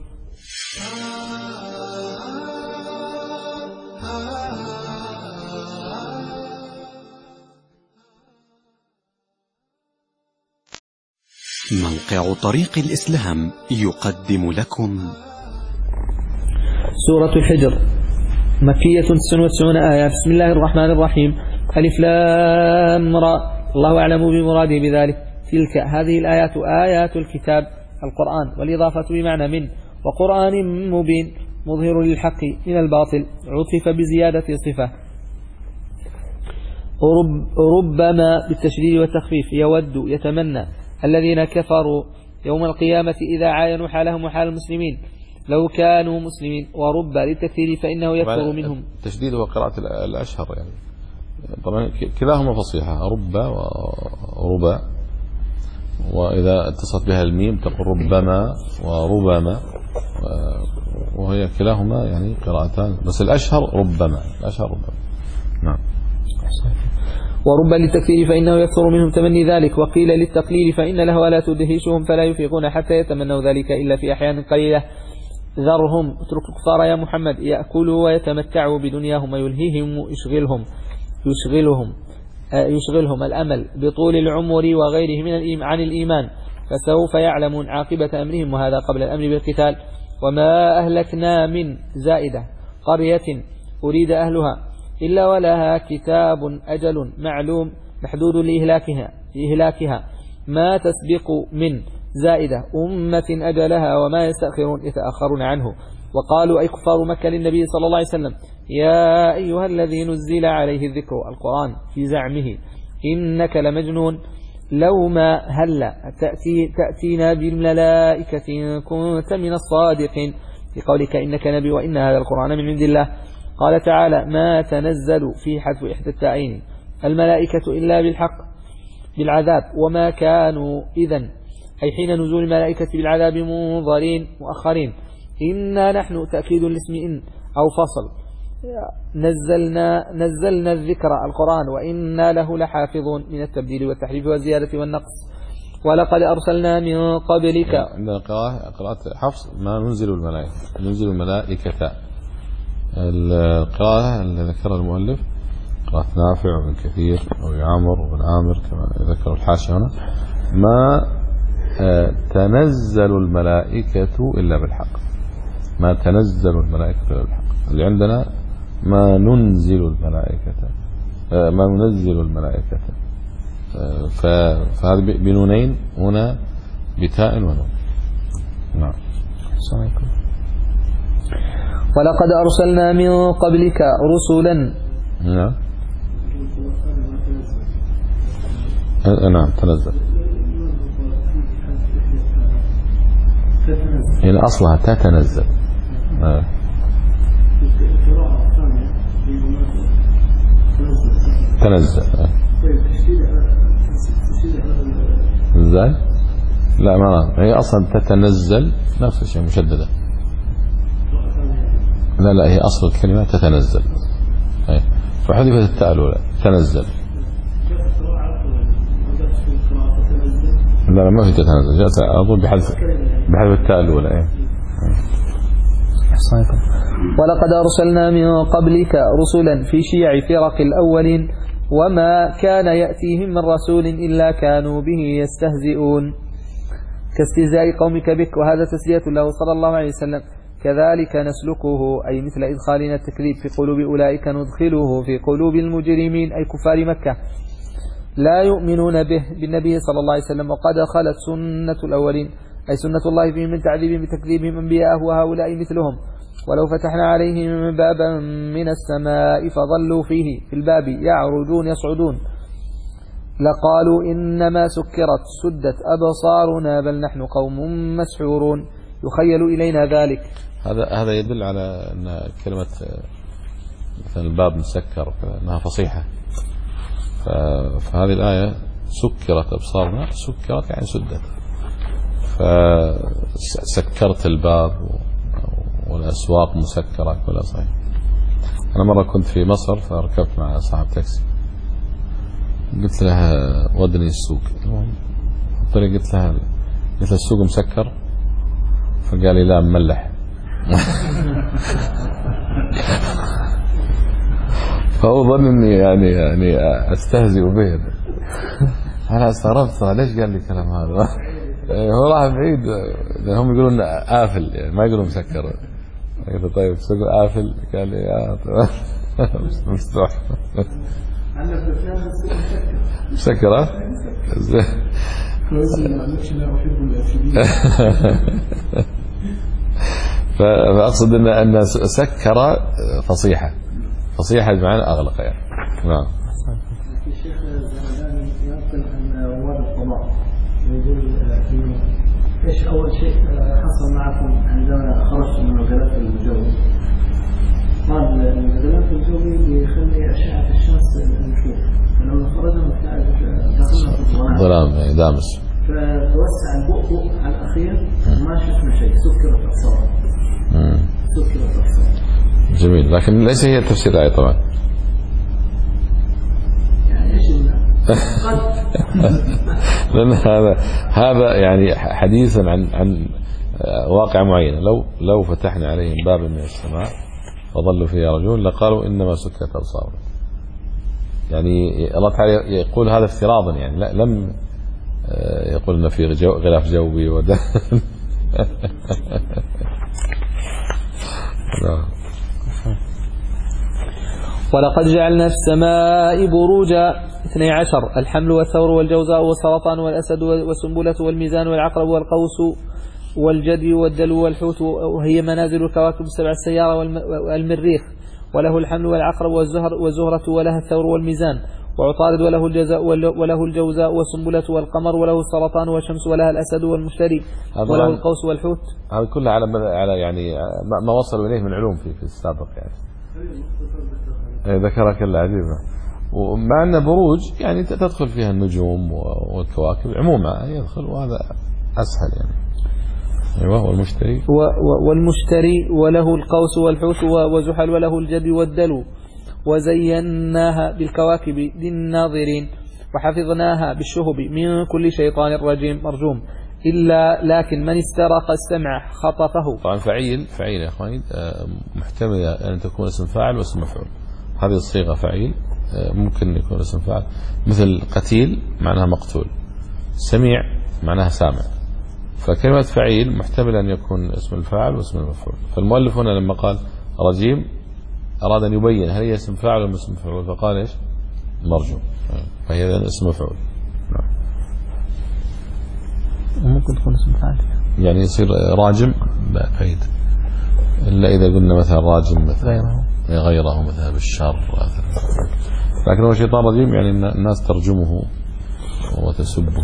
موقع طريق الإسلام يقدم لكم سورة الحجر، مكية تسع وتسعون آية. بسم الله الرحمن الرحيم. ألف لام را، الله أعلم بمراده بذلك. تلك هذه الآيات آيات الكتاب القرآن، والإضافة بمعنى من، وقرآن مبين مظهر للحق من الباطل، عطف بزيادة صفة. ربما بالتشديد والتخفيف، يود يتمنى الذين كفروا يوم القيامة إذا عاينوا حالهم وحال المسلمين لو كانوا مسلمين. ورب للتكثير فإنه يكثر منهم. التشديد هو قراءة الأشهر، يعني طبعا كلاهما فصيحة، رب وربا، وإذا اتصلت بها الميم تقول ربما وربما، وهي كلاهما يعني قراءتان، بس الأشهر ربما، الأشهر ربما. نعم. ورب للتكثير فإنه يكثر منهم تمني ذلك. وقيل للتقليل فإن له ولا تدهشهم فلا يفيقون حتى يتمنوا ذلك إلا في أحيان قليلة. ذرهم اترك الكفار يا محمد يأكلوا ويتمتعوا بدنياهم ويلهيهم يشغلهم يشغلهم يشغلهم الأمل بطول العمر وغيره من عن الإيمان، فسوف يعلمون عاقبة أمرهم، وهذا قبل الأمر بالقتال. وما أهلكنا من زائدة قرية أريد أهلها إلا ولها كتاب أجل معلوم محدود لإهلاكها, لإهلاكها ما تسبق من زائدة أمة أجلها وما يستأخرون يتأخرون عنه. وقالوا أي كفار مكة للنبي صلى الله عليه وسلم يا أيها الذي نزل عليه الذكر القرآن في زعمه إنك لمجنون، لو ما هل تأتي تأتينا بالملائكة إن كنت من الصادقين، لقولك إنك نبي وإن هذا القرآن من عند الله. قال تعالى ما تنزل في حذف إحدى التاءين الملائكة إلا بالحق بالعذاب، وما كانوا إذن أي حين نزول الملائكة بالعذاب منظرين مؤخرين. إنا نحن تأكيد الاسم إن أو فصل نزلنا نزلنا الذكر القرآن وإنا له لحافظون من التبديل والتحريف والزيادة والنقص. ولقد أرسلنا من قبلك. عندنا قراءة حفص ما ننزل الملائكة، ننزل الملائكة. القراءة اللي ذكرها المؤلف قراءة نافع وابن كثير وعامر وابن عامر كما ذكر الحاشية هنا، ما تنزل الملائكة إلا بالحق، ما تنزل الملائكة إلا بالحق. اللي عندنا ما ننزل الملائكة ما ننزل الملائكة، فهذا بنونين هنا بتاء ونون. نعم. ولقد أرسلنا من قبلك رسلا. نعم نعم تنزل، يعني أصلها تتنزل. آه. تنزل. آه. ازاي؟ لا ما هي أصلا تتنزل نفس الشيء مشددة. لا لا هي أصل الكلمة تتنزل، آه. فحذفت التاء الأولى تنزل. لا لا ما في تتنزل، جاءت أظن بحذف بحذف التاء الأولى. إيه. ولقد أرسلنا من قبلك رسلا في شيع فرق الأولين وما كان يأتيهم من رسول إلا كانوا به يستهزئون كاستهزاء قومك بك، وهذا تسلية له صلى الله عليه وسلم. كذلك نسلكه أي مثل إدخالنا التكذيب في قلوب أولئك ندخله في قلوب المجرمين أي كفار مكة لا يؤمنون به بالنبي صلى الله عليه وسلم. وقد خلت سنة الأولين أي سنة الله فيهم من تعذيبهم بتكذيبهم أنبياءه وهؤلاء مثلهم. ولو فتحنا عليهم بابا من السماء فظلوا فيه في الباب يعرجون يصعدون لقالوا إنما سكرت سدت أبصارنا بل نحن قوم مسحورون يخيل إلينا ذلك. هذا هذا يدل على أن كلمة مثلا الباب مسكر أنها فصيحة. فهذه الآية سكرت أبصارنا، سكرت يعني سدت، فسكرت الباب والأسواق مسكرة كلها صحيح. أنا مرة كنت في مصر فركبت مع صاحب تاكسي، قلت لها ودني السوق، الطريق قلت لها قلت السوق مسكر، فقال لي لا مملح. فهو ظن اني يعني يعني استهزئ به. انا استغربت ليش قال لي الكلام هذا. هو راح بعيد، هم يقولون آفل يعني ما يقولون مسكر. قلت طيب تقول آفل؟ قال لي يا مفتوح. مسكر فأقصد أن أن سكر فصيحة، فصيحة بمعنى أغلق يعني. نعم. الشيخ الزهداني ينقل عن رواد الطباع ويقول ايش أول شيء حصل معكم عندما خرجتم من الغلاف الجوي؟ قال الغلاف الجوي بيخلي أشعة الشمس نشوف، فلما خرجنا دخلنا في الظلام ظلام دامس، فتوسع البؤبؤ على الأخير ما شفنا شيء، سكرت أبصارنا. سكرت أبصارنا. جميل، لكن ليس هي تفسير الآية طبعا. يعني ايش لأن هذا هذا يعني حديث عن عن واقع معين. لو لو فتحنا عليهم بابا من السماء فظلوا فيه يرجون لقالوا إنما سكرت أبصارنا. يعني الله تعالى يقول هذا افتراضا، يعني لا لم يقول إن في جو غلاف جوي وده. ولقد جعلنا في السماء بروجا اثني عشر الحمل والثور والجوزاء والسرطان والأسد والسنبلة والميزان والعقرب والقوس والجدي والدلو والحوت وهي منازل الكواكب السبع السيارة والمريخ. وله الحمل والعقرب والزهر والزهرة وله الثور والميزان وعطارد وله الجزاء وله الجوزاء والسنبلة والقمر وله السرطان والشمس ولها الأسد والمشتري وله القوس والحوت. هذا كله على على يعني ما وصلوا إليه من علوم في في السابق يعني. ذكرك العجيبة. ومع أن بروج يعني تدخل فيها النجوم والكواكب عموما يدخل، وهذا أسهل يعني. أيوة. والمشتري والمشتري وله القوس والحوت وزحل وله الجد والدلو وزيناها بالكواكب للناظرين وحفظناها بالشهب من كل شيطان رجيم مرجوم إلا لكن من استرق السمع خطفه. طبعا فعيل فعيل يا أخواني محتمل أن تكون اسم فاعل واسم مفعول. هذه الصيغة فعيل ممكن يكون اسم فاعل، مثل قتيل معناها مقتول، سميع معناها سامع. فكلمة فعيل محتمل أن يكون اسم الفاعل واسم المفعول. فالمؤلف هنا لما قال رجيم أراد أن يبين هل هي اسم فاعل ولا اسم مفعول، فقال إيش مرجو، فهي اسم مفعول. ممكن تكون اسم فاعل يعني يصير راجم لا فايد إلا إذا قلنا مثلا راجم مثلا غيره, غيره مثلا بالشر مثلا. لكن هو شيطان رجيم يعني الناس ترجمه وتسبه.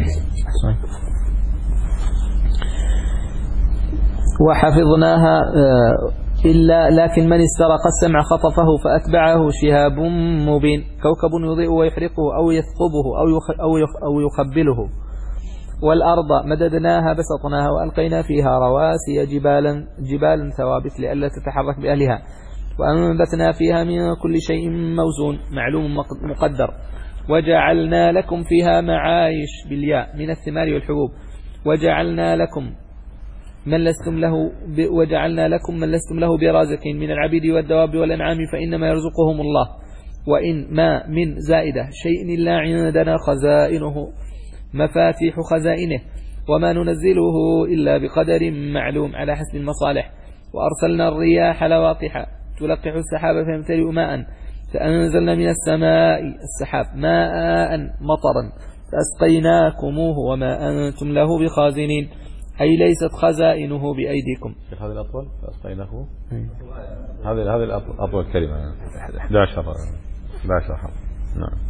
وحفظناها إلا لكن من استرق السمع خطفه فأتبعه شهاب مبين، كوكب يضيء ويحرقه أو يثقبه أو أو يخبله. والأرض مددناها بسطناها وألقينا فيها رواسي جبالا جبالا ثوابت لئلا تتحرك بأهلها، وأنبتنا فيها من كل شيء موزون معلوم مقدر، وجعلنا لكم فيها معايش بالياء من الثمار والحبوب، وجعلنا لكم من لستم له وجعلنا لكم من لستم له برازقين من العبيد والدواب والأنعام فإنما يرزقهم الله، وإن ما من زائدة شيء إلا عندنا خزائنه مفاتيح خزائنه وما ننزله إلا بقدر معلوم على حسب المصالح. وأرسلنا الرياح لواقح تلقح السحاب فيمتلئ ماء، فأنزلنا من السماء السحاب ماء مطرا فأسقيناكموه وما أنتم له بخازنين، أي ليست خزائنه بأيديكم. هذه الأطول فأسقيناه، هذه هذه الأطول كلمة أحد عشر حرف. نعم.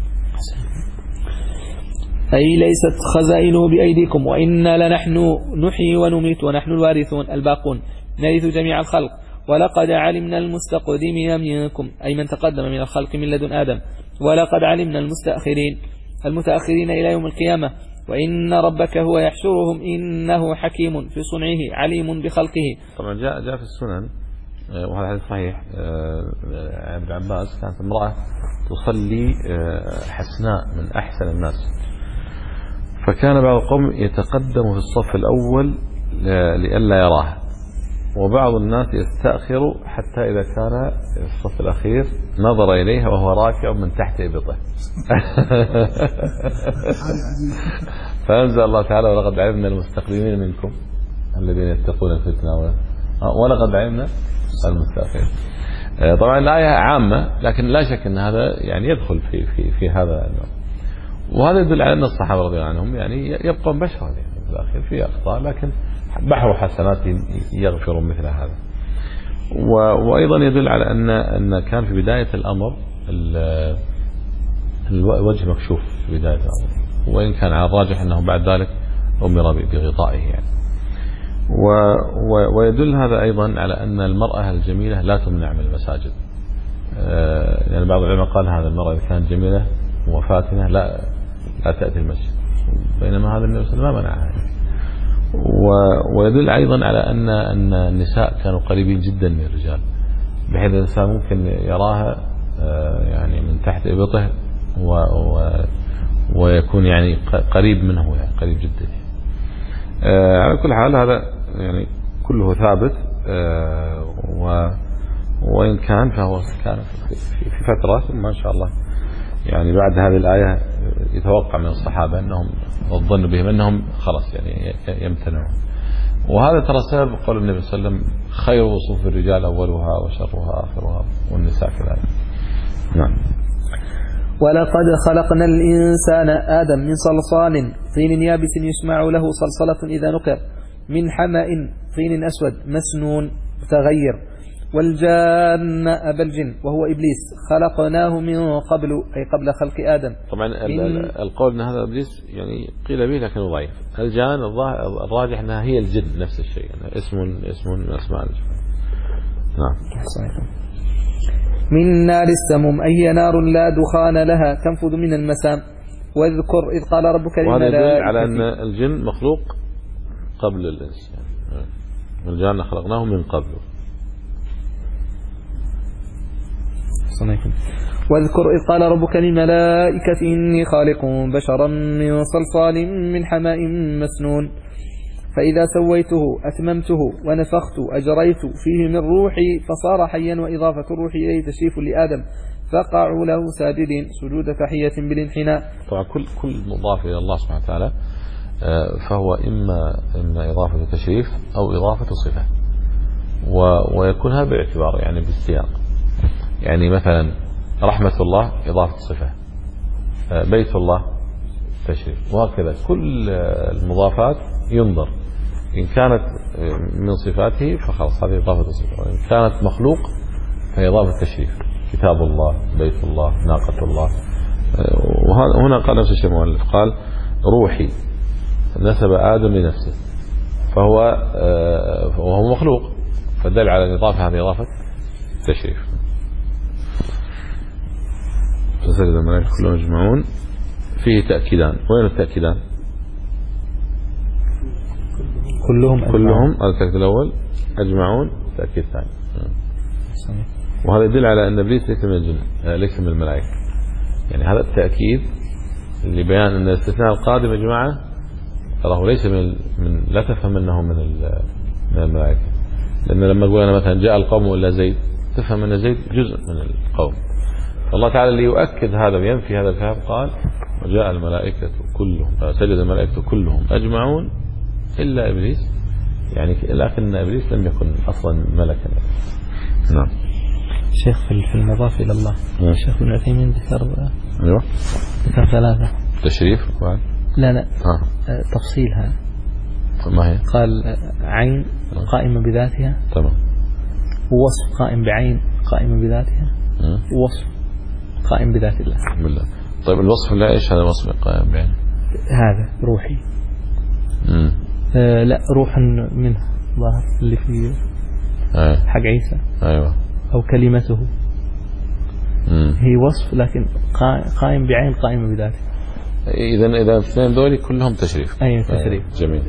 أي ليست خزائنه بأيديكم، وإنا لنحن نحيي ونميت ونحن الوارثون الباقون نرث جميع الخلق. ولقد علمنا المستقدمين منكم أي من تقدم من الخلق من لدن آدم، ولقد علمنا المستأخرين المتأخرين إلى يوم القيامة، وإن ربك هو يحشرهم إنه حكيم في صنعه عليم بخلقه. طبعا جاء جاء في السنن وهذا حديث صحيح عن ابن عباس كانت امرأة تصلي حسناء من أحسن الناس، فكان بعض القوم يتقدم في الصف الأول لئلا يراها، وبعض الناس يستأخر حتى إذا كان في الصف الأخير نظر إليها وهو راكع من تحت إبطه. فأنزل الله تعالى ولقد علمنا المستقدمين منكم الذين يتقون الفتنة ولقد علمنا المستأخرين. طبعا الآية عامة لكن لا شك أن هذا يعني يدخل في في في هذا النوع، وهذا يدل على أن الصحابة رضي الله عنهم يعني يبقون بشرا يعني في الأخير في أخطاء، لكن بحر حسنات يغفر مثل هذا. وأيضا يدل على أن أن كان في بداية الأمر الوجه مكشوف في بداية الأمر، وإن كان على الراجح أنه بعد ذلك أمر بغطائه يعني. ويدل هذا أيضا على أن المرأة الجميلة لا تمنع من المساجد، يعني بعض العلماء قال هذا المرأة إذا كانت جميلة وفاتنة لا لا تأتي المسجد، بينما هذا النبي صلى الله عليه وسلم ما منعها. ويدل أيضا على أن أن النساء كانوا قريبين جدا من الرجال، بحيث الإنسان ممكن يراها يعني من تحت إبطه ويكون يعني قريب منه يعني قريب جدا. على كل حال هذا يعني كله ثابت، وإن كان فهو كان في فترة ثم ما شاء الله يعني بعد هذه الآية يتوقع من الصحابة أنهم الظن بهم أنهم خلاص يعني يمتنعون. وهذا ترى سبب قول النبي صلى الله عليه وسلم خير وصوف الرجال أولها وشرها آخرها، والنساء كذلك. نعم. ولقد خلقنا الإنسان آدم من صلصال طين يابس يسمع له صلصلة إذا نقر من حمأ طين أسود مسنون متغير. والجان أبا الجن وهو إبليس خلقناه من قبل أي قبل خلق آدم. طبعا القول أن هذا إبليس يعني قيل به لكنه ضعيف. الجان الراجح أنها هي الجن نفس الشيء، يعني اسم اسم من أسماء الجن. نعم. من نار السموم أي نار لا دخان لها تنفذ من المسام. واذكر إذ قال ربك للملائكة. وهذا يدل على أن الجن مخلوق قبل الإنس، يعني الجان خلقناه من قبل. واذكر إذ قال ربك للملائكة إني خالق بشرا من صلصال من حماء مسنون فإذا سويته أتممته ونفخت أجريت فيه من روحي فصار حيا وإضافة الروح إليه تشريف لآدم فقعوا له ساجدين سجود تحية بالانحناء. طبعا كل كل مضاف إلى الله سبحانه وتعالى فهو إما إما إضافة تشريف أو إضافة صفة، ويكون هذا باعتبار يعني بالسياق. يعني مثلا رحمة الله إضافة صفة، بيت الله تشريف، وهكذا كل المضافات ينظر إن كانت من صفاته فخلاص هذه إضافة الصفة، وإن كانت مخلوق فهي إضافة التشريف، كتاب الله، بيت الله، ناقة الله. وهنا قال نفس الشيء المؤلف، قال روحي نسب آدم لنفسه، فهو وهو مخلوق، فدل على الإضافة هذه إضافة تشريف. فسجد الملائكة كلهم أجمعون فيه تأكيدان. وين التأكيدان؟ كلهم كلهم التأكيد الأول، أجمعون تأكيد ثاني. وهذا يدل على أن إبليس ليس من الجن، ليس من الملائكة. يعني هذا التأكيد لبيان أن الاستثناء القادم يا جماعة تراه ليس من, من لا تفهم أنه من من الملائكة، لأن لما قلنا مثلا جاء القوم إلا زيد تفهم أن زيد جزء من القوم. الله تعالى ليؤكد هذا وينفي هذا الفهم قال وجاء الملائكة كلهم، سجد الملائكة كلهم أجمعون إلا إبليس، يعني لكن إبليس لم يكن أصلا ملكا. نعم. شيخ في المضاف إلى الله الشيخ ابن عثيمين ذكر أيوة ذكر ثلاثة تشريف بعد. لا لا آه. تفصيلها ما هي؟ قال عين قائمة بذاتها، تمام، ووصف قائم بعين قائمة بذاتها، ووصف قائم بذات الله. بالله. طيب الوصف لا ايش هذا وصف قائم بعين؟ هذا روحي. امم آه لا روح منه ظاهر اللي في أيه. حق عيسى ايوه او كلمته. امم هي وصف لكن قائم بعين قائمة بذاته. اذا اذا الاثنين دول كلهم تشريف. اي تشريف. جميل.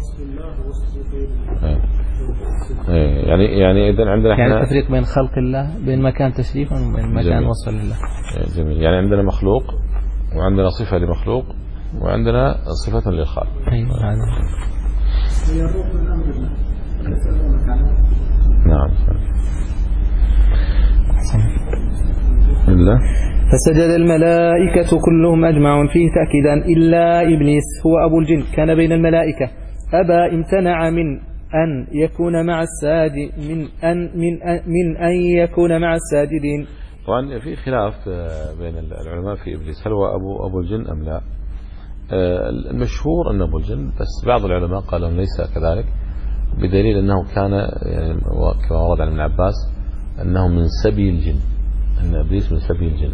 أيه. أيه. يعني يعني اذا عندنا احنا يعني التفريق بين خلق الله، بين مكان تشريف وبين مكان وصف لله. جميل. يعني عندنا مخلوق وعندنا صفة لمخلوق وعندنا صفة للخالق. ايوه هذا هي الروح من امر الله. نعم. إلا فسجد الملائكة كلهم أجمعون فيه تأكيدا إلا إبليس هو أبو الجن كان بين الملائكة أبى امتنع من أن يكون مع الساجد من أن من أن من أن يكون مع الساجدين. طبعا في خلاف بين العلماء في إبليس هل هو أبو أبو الجن أم لا. المشهور أنه أبو الجن، بس بعض العلماء قالوا ليس كذلك، بدليل أنه كان يعني كما ورد عن ابن عباس أنه من سبي الجن، أن إبليس من سبي الجن،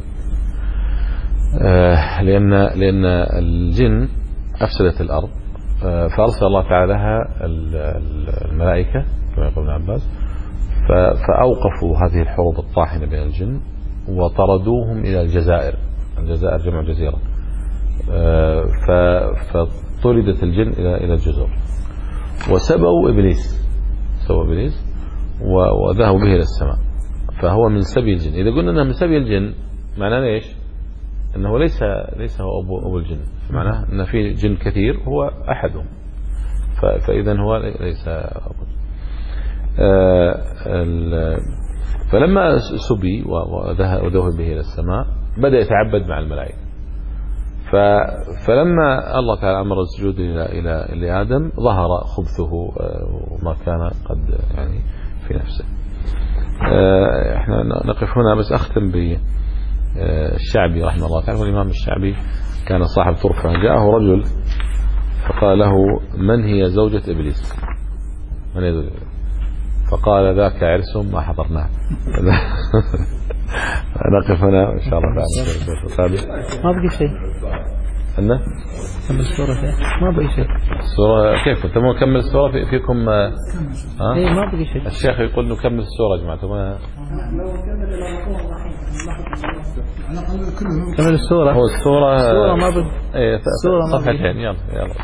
لأن لأن الجن أفسدت الأرض، فأرسل الله تعالى لها الملائكة كما يقول ابن عباس، فأوقفوا هذه الحروب الطاحنة بين الجن وطردوهم إلى الجزائر. الجزائر جمع جزيرة، فطردت الجن إلى إلى الجزر، وسبوا إبليس سبوا إبليس وذهبوا به إلى السماء، فهو من سبي الجن. إذا قلنا أنه من سبي الجن معناه إيش؟ أنه ليس ليس هو أبو, أبو الجن، معناه أن في جن كثير هو أحدهم، فإذا هو ليس أبو الجن. فلما سبي وذهب به إلى السماء بدأ يتعبد مع الملائكة، فلما الله تعالى أمر السجود إلى إلى لآدم ظهر خبثه وما كان قد يعني في نفسه. احنا نقف هنا، بس أختم بالشعبي رحمه الله تعالى. والإمام الشعبي كان صاحب طرفة، جاءه رجل فقال له من هي زوجة إبليس؟ من هي زوجة إبليس؟ فقال ذاك عرس ما حضرناه. نقف هنا إن شاء الله بعد. ما بقي شيء. أنه كمل السورة ما بقي شيء. السورة كيف تبغون نكمل السورة في فيكم؟ ها؟ إيه ما بقي شيء. الشيخ يقول نكمل السورة يا جماعة. تبغون كمل السورة. هو السورة السورة ما بقي. إيه صفحتين. يلا يلا.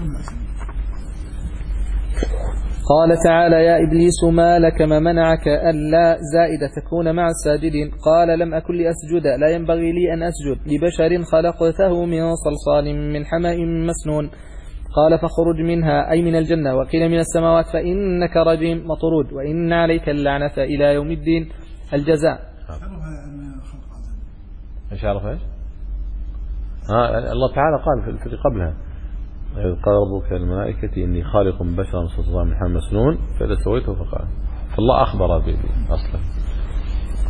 قال تعالى يا إبليس ما لك ما منعك ألا زائدة تكون مع الساجدين؟ قال لم أكن لأسجد، لا ينبغي لي أن أسجد لبشر خلقته من صلصال من حمأ مسنون. قال فخرج منها أي من الجنة، وقيل من السماوات فإنك رجيم مطرود وإن عليك اللعنة إلى يوم الدين الجزاء. ايش عرف ايش؟ ها الله تعالى قال في قبلها إذ قال ربك للملائكة إني خالق بشرا من صلصال من حمأ مسنون فإذا سويته فقال، فالله أخبر به أصلا.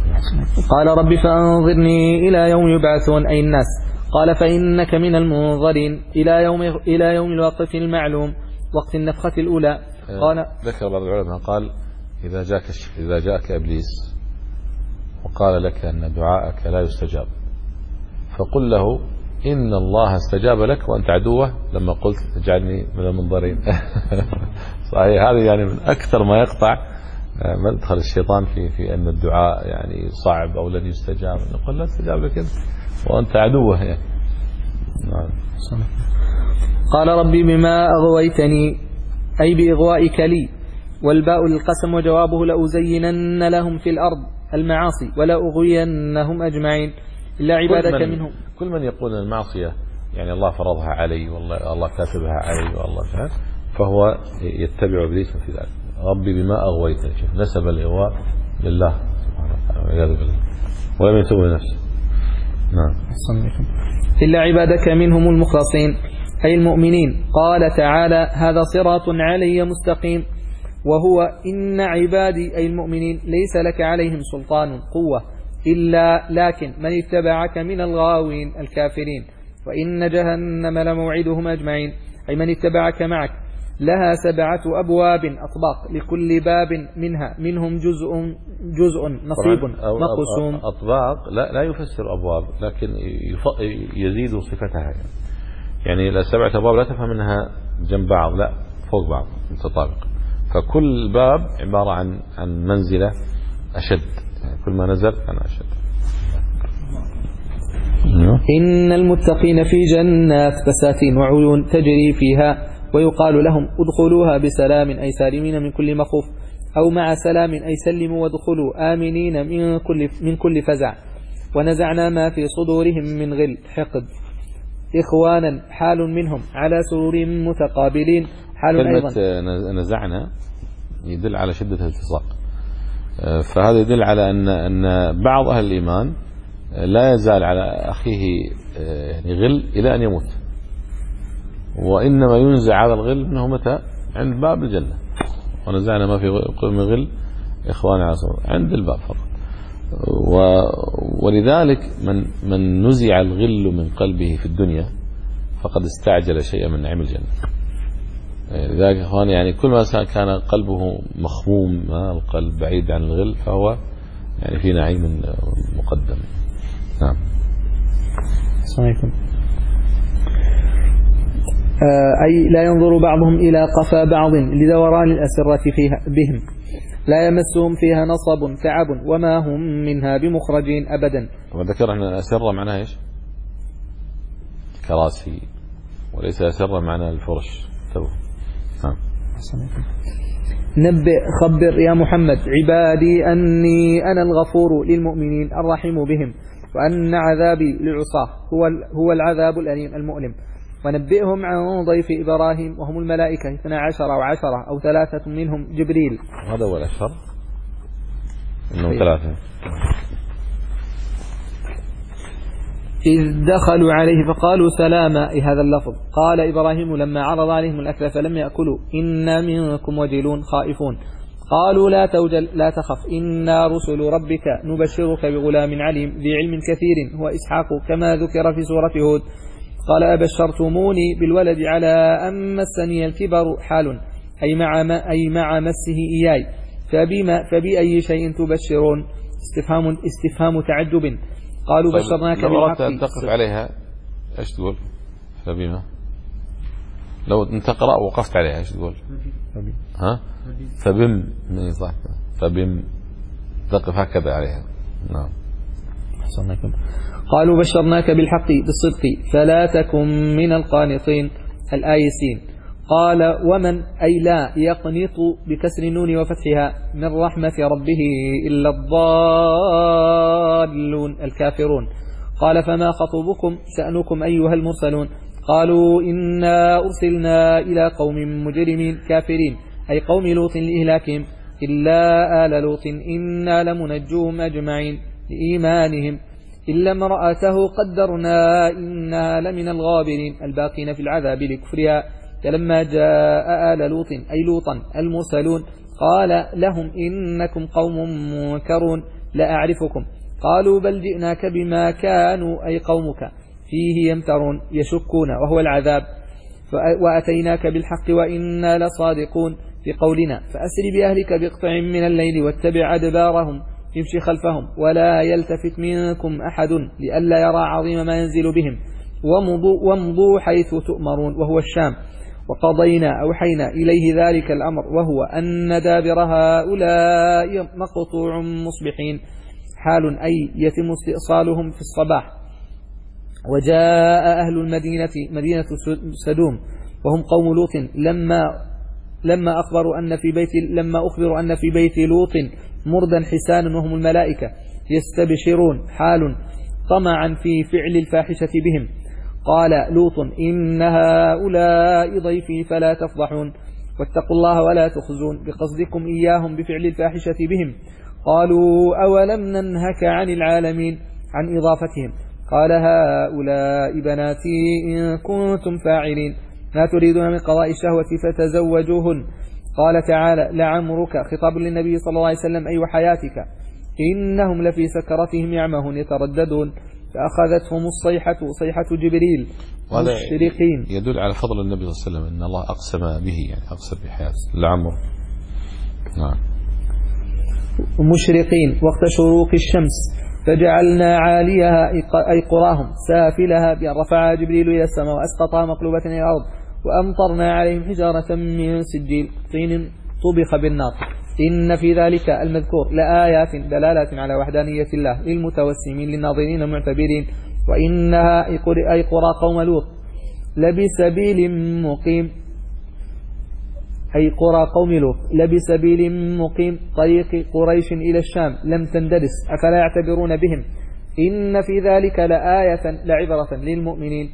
قال رب فأنظرني إلى يوم يبعثون أي الناس. قال فإنك من المنظرين إلى يوم إلى يوم الوقت المعلوم وقت النفخة الأولى. قال ذكر بعض العلماء قال إذا جاءك إذا جاءك إبليس وقال لك أن دعاءك لا يستجاب فقل له إن الله استجاب لك وأنت عدوه لما قلت اجعلني من المنظرين. صحيح، هذه يعني من أكثر ما يقطع مدخل الشيطان في في أن الدعاء يعني صعب أو لن يستجاب. نقول لا استجاب لك أنت وأنت عدوه يعني. نعم. قال ربي بما أغويتني أي بإغوائك لي، والباء للقسم وجوابه لأزينن لهم في الأرض المعاصي ولا أغوينهم أجمعين إلا عبادك كل من منهم. كل من يقول المعصية يعني الله فرضها علي والله الله كاتبها علي والله فعل فهو يتبع إبليس في ذلك. ربي بما أغويتني، شوف نسب الإغواء لله سبحانه وتعالى والعياذ بالله ولم ينسبه لنفسه. نعم. إلا عبادك منهم المخلصين أي المؤمنين. قال تعالى هذا صراط علي مستقيم، وهو إن عبادي أي المؤمنين ليس لك عليهم سلطان قوة إلا لكن من اتبعك من الغاوين الكافرين، وإن جهنم لموعدهم أجمعين أي من اتبعك معك. لها سبعة أبواب أطباق لكل باب منها منهم جزء جزء نصيب مقسوم. أطباق لا لا يفسر أبواب لكن يزيد صفتها يعني. يعني السبعة أبواب لا تفهم منها جنب بعض، لا فوق بعض متطابق، فكل باب عبارة عن عن منزلة أشد، يعني كل ما نزل كان أشد. إن المتقين في جنات بساتين وعيون تجري فيها ويقال لهم ادخلوها بسلام أي سالمين من كل مخوف، أو مع سلام أي سلموا وادخلوا آمنين من كل من كل فزع. ونزعنا ما في صدورهم من غل حقد إخوانا حال منهم على سرور متقابلين حال أيضا. كلمة نزعنا يدل على شدة الالتصاق، فهذا يدل على أن أن بعض أهل الإيمان لا يزال على أخيه يعني غل إلى أن يموت، وإنما ينزع هذا الغل منه متى؟ عند باب الجنة. ونزعنا ما في من غل إخوانا على سرور عند الباب فقط. ولذلك من من نزع الغل من قلبه في الدنيا فقد استعجل شيئا من نعيم الجنة. لذلك إخواني يعني كل ما كان قلبه مخموم، القلب بعيد عن الغل، فهو يعني في نعيم مقدم. نعم. السلام عليكم. أي لا ينظر بعضهم إلى قفا بعض لدوران الأسرة فيها بهم، لا يمسهم فيها نصب تعب وما هم منها بمخرجين أبدا. وذكر أن الأسرة معناها إيش؟ كراسي، وليس أسرة معناها الفرش. نعم. نبئ خبر يا محمد عبادي أني أنا الغفور للمؤمنين الرحيم بهم، وأن عذابي للعصاة هو هو العذاب الأليم المؤلم. ونبئهم عن ضيف إبراهيم وهم الملائكة اثنا عشر وعشرة أو ثلاثة منهم جبريل. هذا هو الأشهر إنهم ثلاثة. إذ دخلوا عليه فقالوا سلاما أي هذا اللفظ. قال إبراهيم لما عرض عليهم الأكل فلم يأكلوا إنا منكم وجلون خائفون. قالوا لا توجل لا تخف إنا رسل ربك نبشرك بغلام عليم ذي علم كثير هو إسحاق كما ذكر في سورة هود. قال أبشرتموني بالولد على أن مسني الكبر حال أي مع أي مع مسه إياي فبما فبأي شيء تبشرون استفهام استفهام تعجب. قالوا طيب بشرناك لو بالحق. لو تقف عليها ايش تقول؟ فبما لو انت تقرأ وقفت عليها ايش تقول؟ ها؟ فبم صح فبم تقف هكذا عليها. نعم. أحسنكم. قالوا بشرناك بالحق بالصدق فلا تكن من القانطين الآيسين. قال ومن أي لا يقنط بكسر النون وفتحها من رحمة ربه إلا الضالون الكافرون. قال فما خطبكم شأنكم أيها المرسلون. قالوا إنا أرسلنا إلى قوم مجرمين كافرين أي قوم لوط لإهلاكهم إلا آل لوط إنا لمنجوهم أجمعين لإيمانهم إلا امرأته قدرنا إنها لمن الغابرين الباقين في العذاب لكفرها. فلما جاء آل لوط أي لوطا المرسلون قال لهم إنكم قوم منكرون لا أعرفكم. قالوا بل جئناك بما كانوا أي قومك فيه يمترون يشكون وهو العذاب، وأتيناك بالحق وإنا لصادقون في قولنا فأسر بأهلك بقطع من الليل واتبع أدبارهم يمشي خلفهم ولا يلتفت منكم أحد لئلا يرى عظيم ما ينزل بهم وامضوا, وامضوا حيث تؤمرون وهو الشام. وقضينا أوحينا إليه ذلك الأمر وهو أن دابر هؤلاء مقطوع مصبحين، حال أي يتم استئصالهم في الصباح. وجاء أهل المدينة مدينة سدوم وهم قوم لوط لما لما أخبروا أن في بيت لما أخبروا أن في بيت لوط مردا حسانا وهم الملائكة يستبشرون، حال طمعا في فعل الفاحشة بهم. قال لوط إن هؤلاء ضيفي فلا تفضحون واتقوا الله ولا تخزون بقصدكم إياهم بفعل الفاحشة بهم. قالوا أولم ننهك عن العالمين عن إضافتهم. قال هؤلاء بناتي إن كنتم فاعلين ما تريدون من قضاء الشهوة فتزوجوهن. قال تعالى لعمرك خطاب للنبي صلى الله عليه وسلم أي وحياتك إنهم لفي سكرتهم يعمهون يترددون فأخذتهم الصيحة صيحة جبريل مشرقين. يدل على فضل النبي صلى الله عليه وسلم أن الله أقسم به، يعني أقسم بحياته لعمر. نعم. مشرقين وقت شروق الشمس فجعلنا عاليها أي قراهم سافلها بأن رفع جبريل إلى السماء وأسقطها مقلوبة إلى الأرض وأمطرنا عليهم حجارة من سجيل طين طبخ بالنار. إن في ذلك المذكور لآيات دلالات على وحدانية الله للمتوسمين للناظرين المعتبرين. وإنها أي قرى قوم لوط لبسبيل مقيم أي قرى قوم لوط لبسبيل مقيم طريق قريش إلى الشام لم تندرس أفلا يعتبرون بهم. إن في ذلك لآية لعبرة للمؤمنين.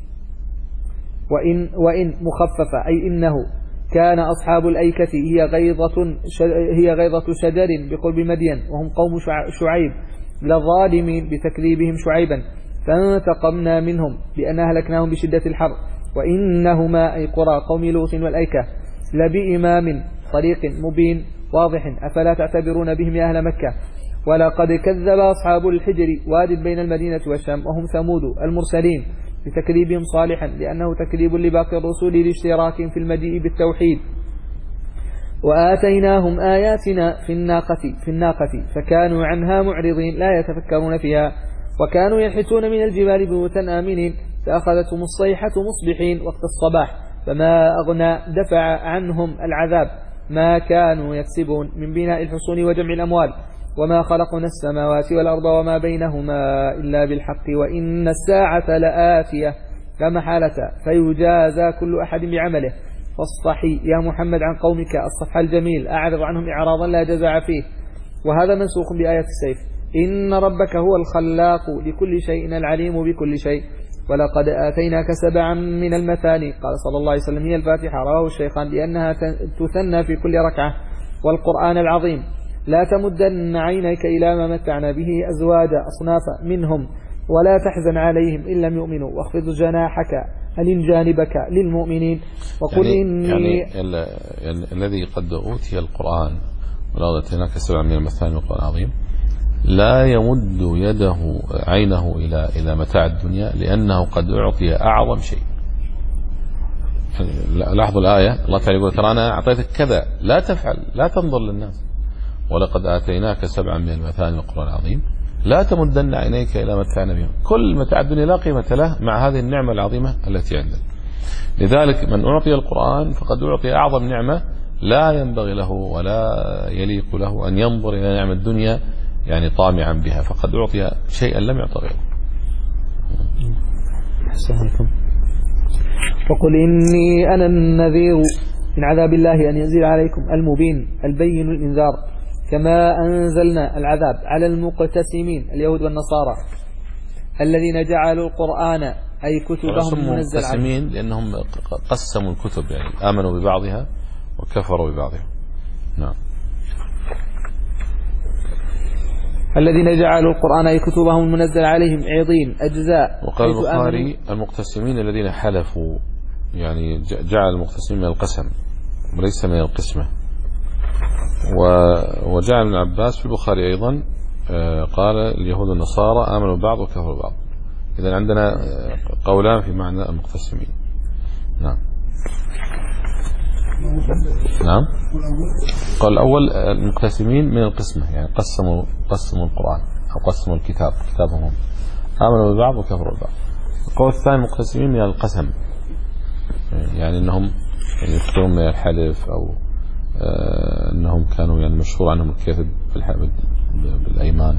وإن, وإن مخففة أي إنه كان أصحاب الأيكة هي غيظة هي غيظة شجر بقرب مدين وهم قوم شعيب لظالمين بتكذيبهم شعيبا فانتقمنا منهم بأن أهلكناهم بشدة الحر. وإنهما أي قرى قوم لوط والأيكة لبإمام طريق مبين واضح أفلا تعتبرون بهم يا أهل مكة. ولقد كذب أصحاب الحجر واد بين المدينة والشام وهم ثمود المرسلين بتكذيبهم صالحا لأنه تكذيب لباقي الرسول لاشتراكهم في المجيء بالتوحيد. وآتيناهم آياتنا في الناقة في الناقة فكانوا عنها معرضين لا يتفكرون فيها. وكانوا ينحتون من الجبال بيوتا آمنين فأخذتهم الصيحة مصبحين وقت الصباح فما أغنى دفع عنهم العذاب ما كانوا يكسبون من بناء الحصون وجمع الأموال. وما خلقنا السماوات والأرض وما بينهما إلا بالحق وإن الساعة لآتية لا محالة فيجازى كل أحد بعمله. فاصطحي يا محمد عن قومك الصفح الجميل أعرض عنهم إعراضا لا جزع فيه. وهذا منسوخ بآية السيف. إن ربك هو الخلاق لكل شيء العليم بكل شيء. ولقد آتيناك سبعا من المثاني قال صلى الله عليه وسلم هي الفاتحة رواه الشيخان لأنها تثنى في كل ركعة والقرآن العظيم. لا تمدن عينيك إلى ما متعنا به أزواج أصناف منهم ولا تحزن عليهم إن لم يؤمنوا واخفض جناحك ألين جانبك للمؤمنين وقل يعني إني يعني ال ال الذي قد أوتي القرآن ولقد آتيناك سبعا من المثاني والقرآن العظيم لا يمد يده عينه إلى إلى متاع الدنيا لأنه قد أعطي أعظم شيء. لاحظوا الآية الله تعالى يقول ترى أنا أعطيتك كذا لا تفعل لا تنظر للناس. ولقد آتيناك سبعا من المثاني والقرآن العظيم لا تمدن عينيك إلى متاعنا بهم. كل متاع الدنيا لا قيمة له مع هذه النعمة العظيمة التي عندك. لذلك من أعطي القرآن فقد أعطي أعظم نعمة لا ينبغي له ولا يليق له أن ينظر إلى نعمة الدنيا يعني طامعا بها فقد أعطي شيئا لم يعطى غيره. وقل إني أنا النذير من عذاب الله أن ينزل عليكم المبين البين الإنذار كما أنزلنا العذاب على المقتسمين اليهود والنصارى الذين جعلوا القرآن أي كتبهم المنزل عليهم لأنهم قسموا الكتب يعني آمنوا ببعضها وكفروا ببعضها. نعم. الذين جعلوا القرآن أي كتبهم المنزل عليهم عظيم أجزاء. وقال البخاري المقتسمين الذين حلفوا يعني جعل المقتسمين من القسم وليس من القسمة. وجعل ابن عباس في البخاري أيضا قال اليهود والنصارى آمنوا بعض وكفروا بعض. إذا عندنا قولان في معنى المقتسمين. نعم نعم. قال الأول المقتسمين من القسمة، يعني قسموا قسموا القرآن أو قسموا الكتاب كتابهم، آمنوا ببعض وكفروا ببعض. القول الثاني المقتسمين من القسم، يعني أنهم يعني يكثرون من الحلف أو آه أنهم كانوا يعني مشهور عنهم الكذب بالأيمان.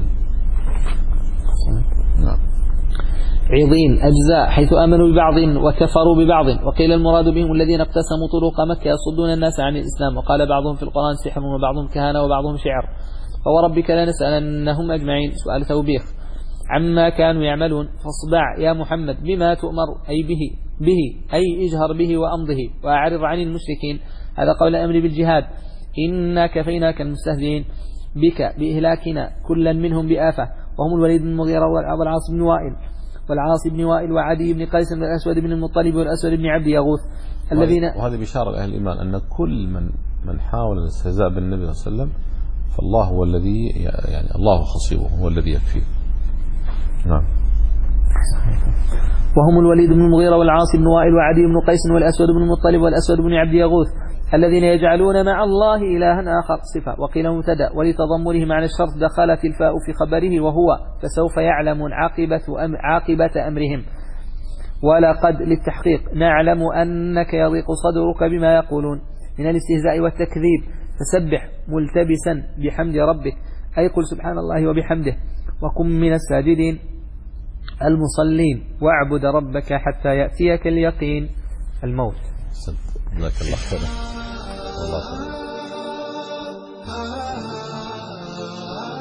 نعم. عظيم أجزاء حيث آمنوا ببعض وكفروا ببعض. وقيل المراد بهم الذين اقتسموا طرق مكة يصدون الناس عن الإسلام. وقال بعضهم في القرآن سحر وبعضهم كهنة وبعضهم شعر. فوربك لنسألنهم أجمعين سؤال توبيخ عما كانوا يعملون. فاصدع يا محمد بما تؤمر أي به به أي اجهر به وأمضه وأعرض عن المشركين. هذا قول الأمر بالجهاد. إنا كفيناك المستهزئين بك بإهلاكنا كلا منهم بآفة. وهم الوليد بن المغيرة والعاص بن وائل والعاص بن وائل وعدي بن قيس والأسود بن المطلب والأسود بن عبد يغوث الذين. وهذه بشارة لأهل الإيمان أن كل من من حاول الاستهزاء بالنبي صلى الله عليه وسلم فالله هو الذي يعني الله خصيبه هو الذي يكفيه. نعم. وهم الوليد بن المغيرة والعاص بن وائل وعدي بن قيس والأسود بن المطلب والأسود بن عبد يغوث الذين يجعلون مع الله إلها آخر صفة. وقيل مبتدأ ولتضمنه معنى الشرط دخلت الفاء في خبره وهو فسوف يعلمون عاقبة, أم عاقبة أمرهم. ولقد للتحقيق نعلم أنك يضيق صدرك بما يقولون من الاستهزاء والتكذيب فسبح ملتبسا بحمد ربك أي قل سبحان الله وبحمده وكن من الساجدين المصلين واعبد ربك حتى يأتيك اليقين الموت. جزاك الله خيرا. الله